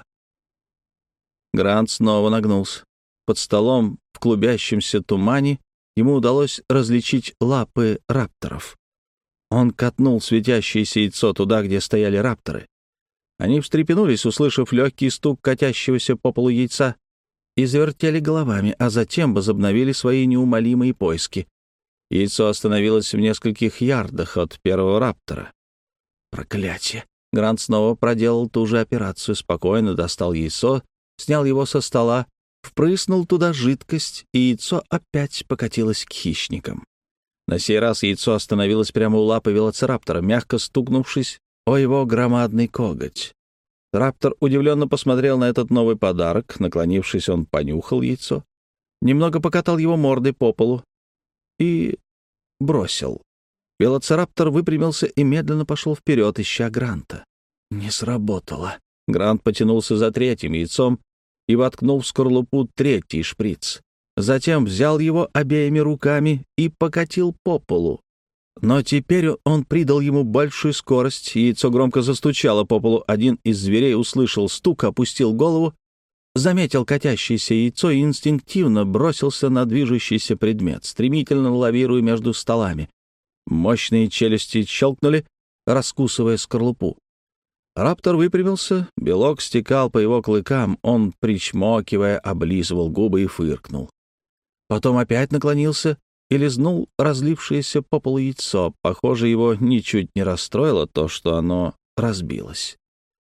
Грант снова нагнулся. Под столом в клубящемся тумане ему удалось различить лапы рапторов. Он катнул светящееся яйцо туда, где стояли рапторы. Они встрепенулись, услышав легкий стук катящегося по полу яйца, и завертели головами, а затем возобновили свои неумолимые поиски. Яйцо остановилось в нескольких ярдах от первого раптора. Проклятие! Грант снова проделал ту же операцию, спокойно достал яйцо, снял его со стола, впрыснул туда жидкость, и яйцо опять покатилось к хищникам. На сей раз яйцо остановилось прямо у лапы велоцираптора, мягко стукнувшись о его громадный коготь. Раптор удивленно посмотрел на этот новый подарок. Наклонившись, он понюхал яйцо, немного покатал его мордой по полу и бросил. Велоцираптор выпрямился и медленно пошел вперед, ища Гранта. Не сработало. Грант потянулся за третьим яйцом и воткнул в скорлупу третий шприц. Затем взял его обеими руками и покатил по полу. Но теперь он придал ему большую скорость, яйцо громко застучало по полу. Один из зверей услышал стук, опустил голову, заметил катящееся яйцо и инстинктивно бросился на движущийся предмет, стремительно лавируя между столами. Мощные челюсти щелкнули, раскусывая скорлупу. Раптор выпрямился, белок стекал по его клыкам, он, причмокивая, облизывал губы и фыркнул. Потом опять наклонился и лизнул разлившееся по полу яйцо. Похоже, его ничуть не расстроило то, что оно разбилось.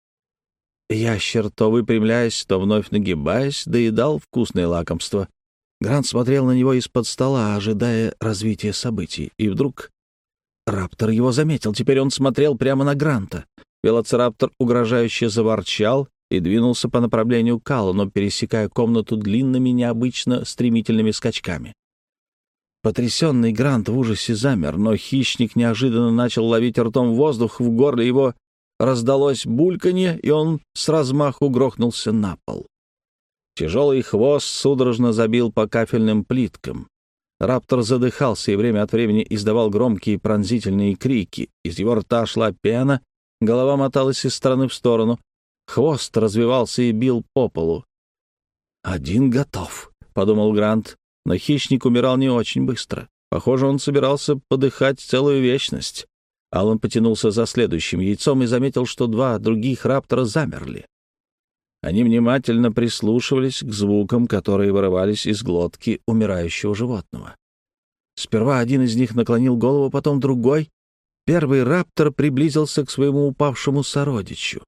Ящер, то выпрямляясь, то вновь нагибаясь, доедал вкусное лакомство. Грант смотрел на него из-под стола, ожидая развития событий. И вдруг раптор его заметил. Теперь он смотрел прямо на Гранта. Велоцираптор угрожающе заворчал и двинулся по направлению к Аллану, пересекая комнату длинными, необычно стремительными скачками. Потрясенный Грант в ужасе замер, но хищник неожиданно начал ловить ртом воздух, в горле его раздалось бульканье, и он с размаху грохнулся на пол. Тяжелый хвост судорожно забил по кафельным плиткам. Раптор задыхался и время от времени издавал громкие пронзительные крики. Из его рта шла пена, голова моталась из стороны в сторону. Хвост развивался и бил по полу. «Один готов», — подумал Грант, но хищник умирал не очень быстро. Похоже, он собирался подыхать целую вечность. Аллан потянулся за следующим яйцом и заметил, что два других раптора замерли. Они внимательно прислушивались к звукам, которые вырывались из глотки умирающего животного. Сперва один из них наклонил голову, потом другой. Первый раптор приблизился к своему упавшему сородичу.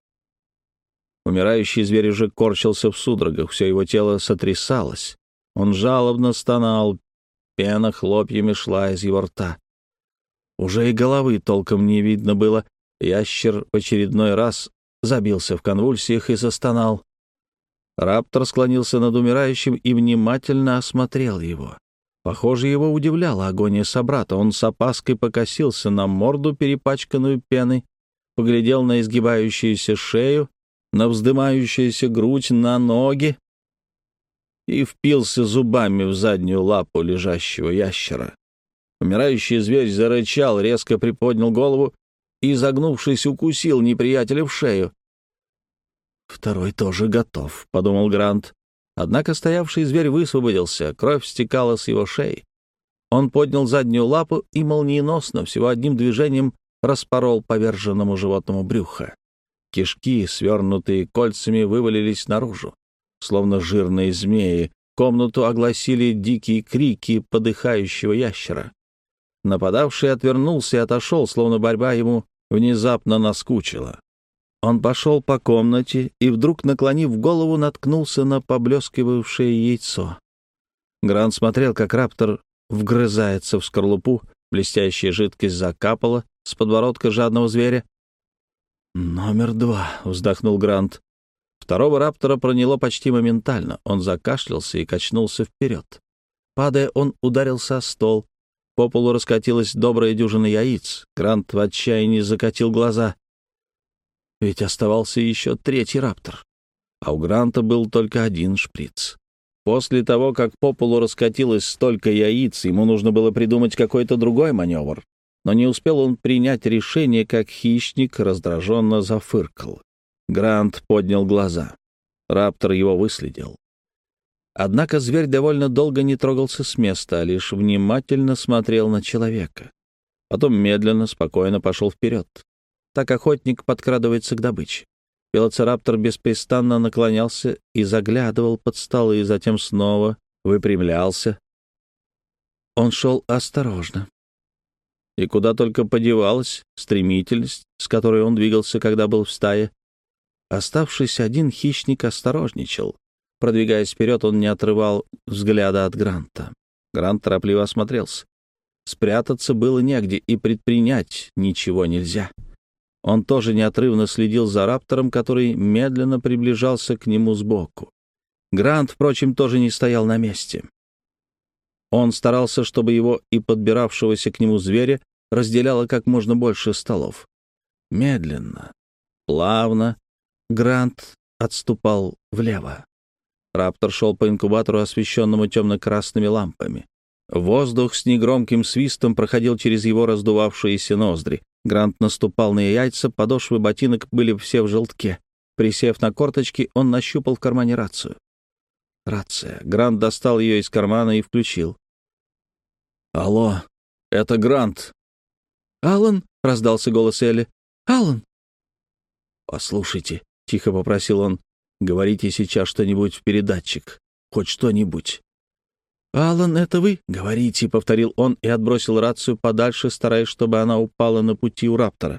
Умирающий зверь уже корчился в судорогах, все его тело сотрясалось. Он жалобно стонал, пена хлопьями шла из его рта. Уже и головы толком не видно было. Ящер в очередной раз забился в конвульсиях и застонал. Раптор склонился над умирающим и внимательно осмотрел его. Похоже, его удивляла агония собрата. Он с опаской покосился на морду, перепачканную пеной, поглядел на изгибающуюся шею, на вздымающуюся грудь, на ноги и впился зубами в заднюю лапу лежащего ящера. Умирающий зверь зарычал, резко приподнял голову и, загнувшись, укусил неприятеля в шею. «Второй тоже готов», — подумал Грант. Однако стоявший зверь высвободился, кровь стекала с его шеи. Он поднял заднюю лапу и молниеносно, всего одним движением, распорол поверженному животному брюхо. Кишки, свернутые кольцами, вывалились наружу. Словно жирные змеи, комнату огласили дикие крики подыхающего ящера. Нападавший отвернулся и отошел, словно борьба ему внезапно наскучила. Он пошел по комнате и, вдруг наклонив голову, наткнулся на поблескивавшее яйцо. Грант смотрел, как раптор вгрызается в скорлупу, блестящая жидкость закапала с подбородка жадного зверя. «Номер 2», — вздохнул Грант. Второго раптора проняло почти моментально. Он закашлялся и качнулся вперед. Падая, он ударился о стол. По полу раскатилась добрая дюжина яиц. Грант в отчаянии закатил глаза. Ведь оставался еще третий раптор. А у Гранта был только один шприц. После того, как по полу раскатилось столько яиц, ему нужно было придумать какой-то другой маневр. Но не успел он принять решение, как хищник раздраженно зафыркал. Грант поднял глаза. Раптор его выследил. Однако зверь довольно долго не трогался с места, а лишь внимательно смотрел на человека. Потом медленно, спокойно пошел вперед. Так охотник подкрадывается к добыче. Велоцираптор беспрестанно наклонялся и заглядывал под столы, и затем снова выпрямлялся. Он шел осторожно. И куда только подевалась стремительность, с которой он двигался, когда был в стае. Оставшись один, хищник осторожничал. Продвигаясь вперед, он не отрывал взгляда от Гранта. Грант торопливо осмотрелся. Спрятаться было негде, и предпринять ничего нельзя. Он тоже неотрывно следил за раптором, который медленно приближался к нему сбоку. Грант, впрочем, тоже не стоял на месте. Он старался, чтобы его и подбиравшегося к нему зверя разделяло как можно больше столов. Медленно, плавно Грант отступал влево. Раптор шел по инкубатору, освещенному темно-красными лампами. Воздух с негромким свистом проходил через его раздувавшиеся ноздри. Грант наступал на яйца, подошвы ботинок были все в желтке. Присев на корточки, он нащупал в кармане рацию. Рация. Грант достал ее из кармана и включил. «Алло, это Грант». «Аллан?» — раздался голос Элли. «Аллан!» «Послушайте», — тихо попросил он, — «говорите сейчас что-нибудь в передатчик. Хоть что-нибудь». «Аллан, это вы?» «Говорите», — повторил он и отбросил рацию подальше, стараясь, чтобы она упала на пути у Раптора.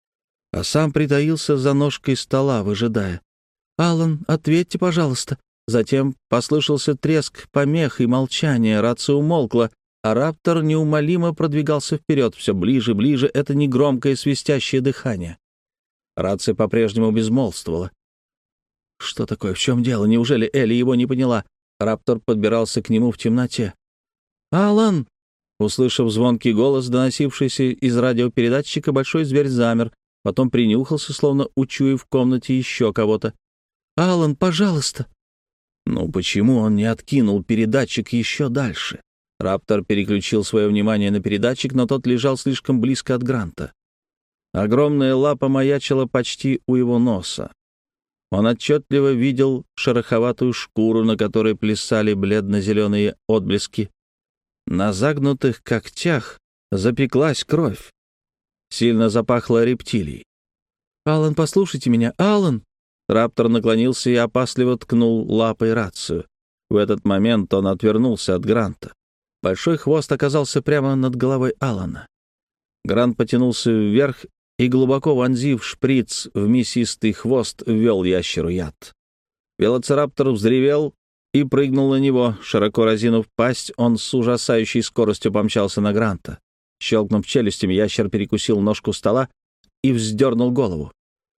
А сам притаился за ножкой стола, выжидая. «Аллан, ответьте, пожалуйста». Затем послышался треск помех и молчание, рация умолкла, а Раптор неумолимо продвигался вперед, все ближе, ближе, это негромкое свистящее дыхание. Рация по-прежнему безмолвствовала. Что такое? В чем дело? Неужели Элли его не поняла? Раптор подбирался к нему в темноте. «Аллан!» Услышав звонкий голос, доносившийся из радиопередатчика, большой зверь замер, потом принюхался, словно учуяв в комнате еще кого-то. «Аллан, пожалуйста!» Ну, почему он не откинул передатчик еще дальше? Раптор переключил свое внимание на передатчик, но тот лежал слишком близко от Гранта. Огромная лапа маячила почти у его носа. Он отчетливо видел шероховатую шкуру, на которой плясали бледно-зеленые отблески. На загнутых когтях запеклась кровь. Сильно запахло рептилией. «Аллан, послушайте меня, Аллан!» Раптор наклонился и опасливо ткнул лапой рацию. В этот момент он отвернулся от Гранта. Большой хвост оказался прямо над головой Аллана. Грант потянулся вверх и, глубоко вонзив шприц в мясистый хвост, ввел ящеру яд. Велоцираптор взревел и прыгнул на него. Широко разинув пасть, он с ужасающей скоростью помчался на Гранта. Щелкнув челюстями, ящер перекусил ножку стола и вздернул голову.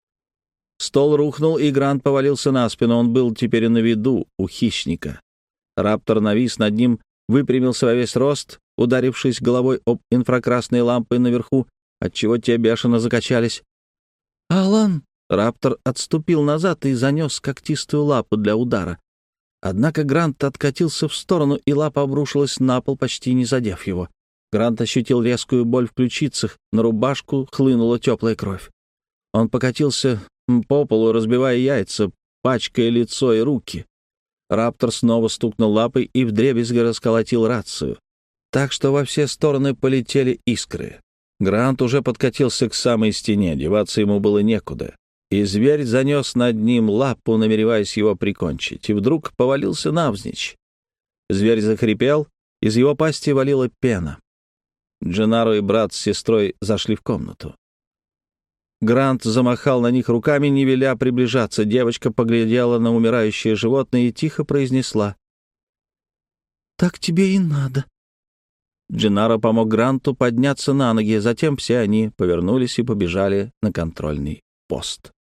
Стол рухнул, и Грант повалился на спину. Он был теперь на виду у хищника. Раптор навис над ним, выпрямился во весь рост, ударившись головой об инфракрасные лампы наверху, отчего те бешено закачались. «Аллан!» Раптор отступил назад и занес когтистую лапу для удара. Однако Грант откатился в сторону, и лапа обрушилась на пол, почти не задев его. Грант ощутил резкую боль в ключицах, на рубашку хлынула теплая кровь. Он покатился по полу, разбивая яйца, пачкая лицо и руки. Раптор снова стукнул лапой и вдребезги расколотил рацию, так что во все стороны полетели искры. Грант уже подкатился к самой стене, деваться ему было некуда, и зверь занес над ним лапу, намереваясь его прикончить, и вдруг повалился навзничь. Зверь захрипел, из его пасти валила пена. Дженаро и брат с сестрой зашли в комнату. Грант замахал на них руками, не веля приближаться. Девочка поглядела на умирающее животное и тихо произнесла: «Так тебе и надо». Дженаро помог Гранту подняться на ноги, затем все они повернулись и побежали на контрольный пост.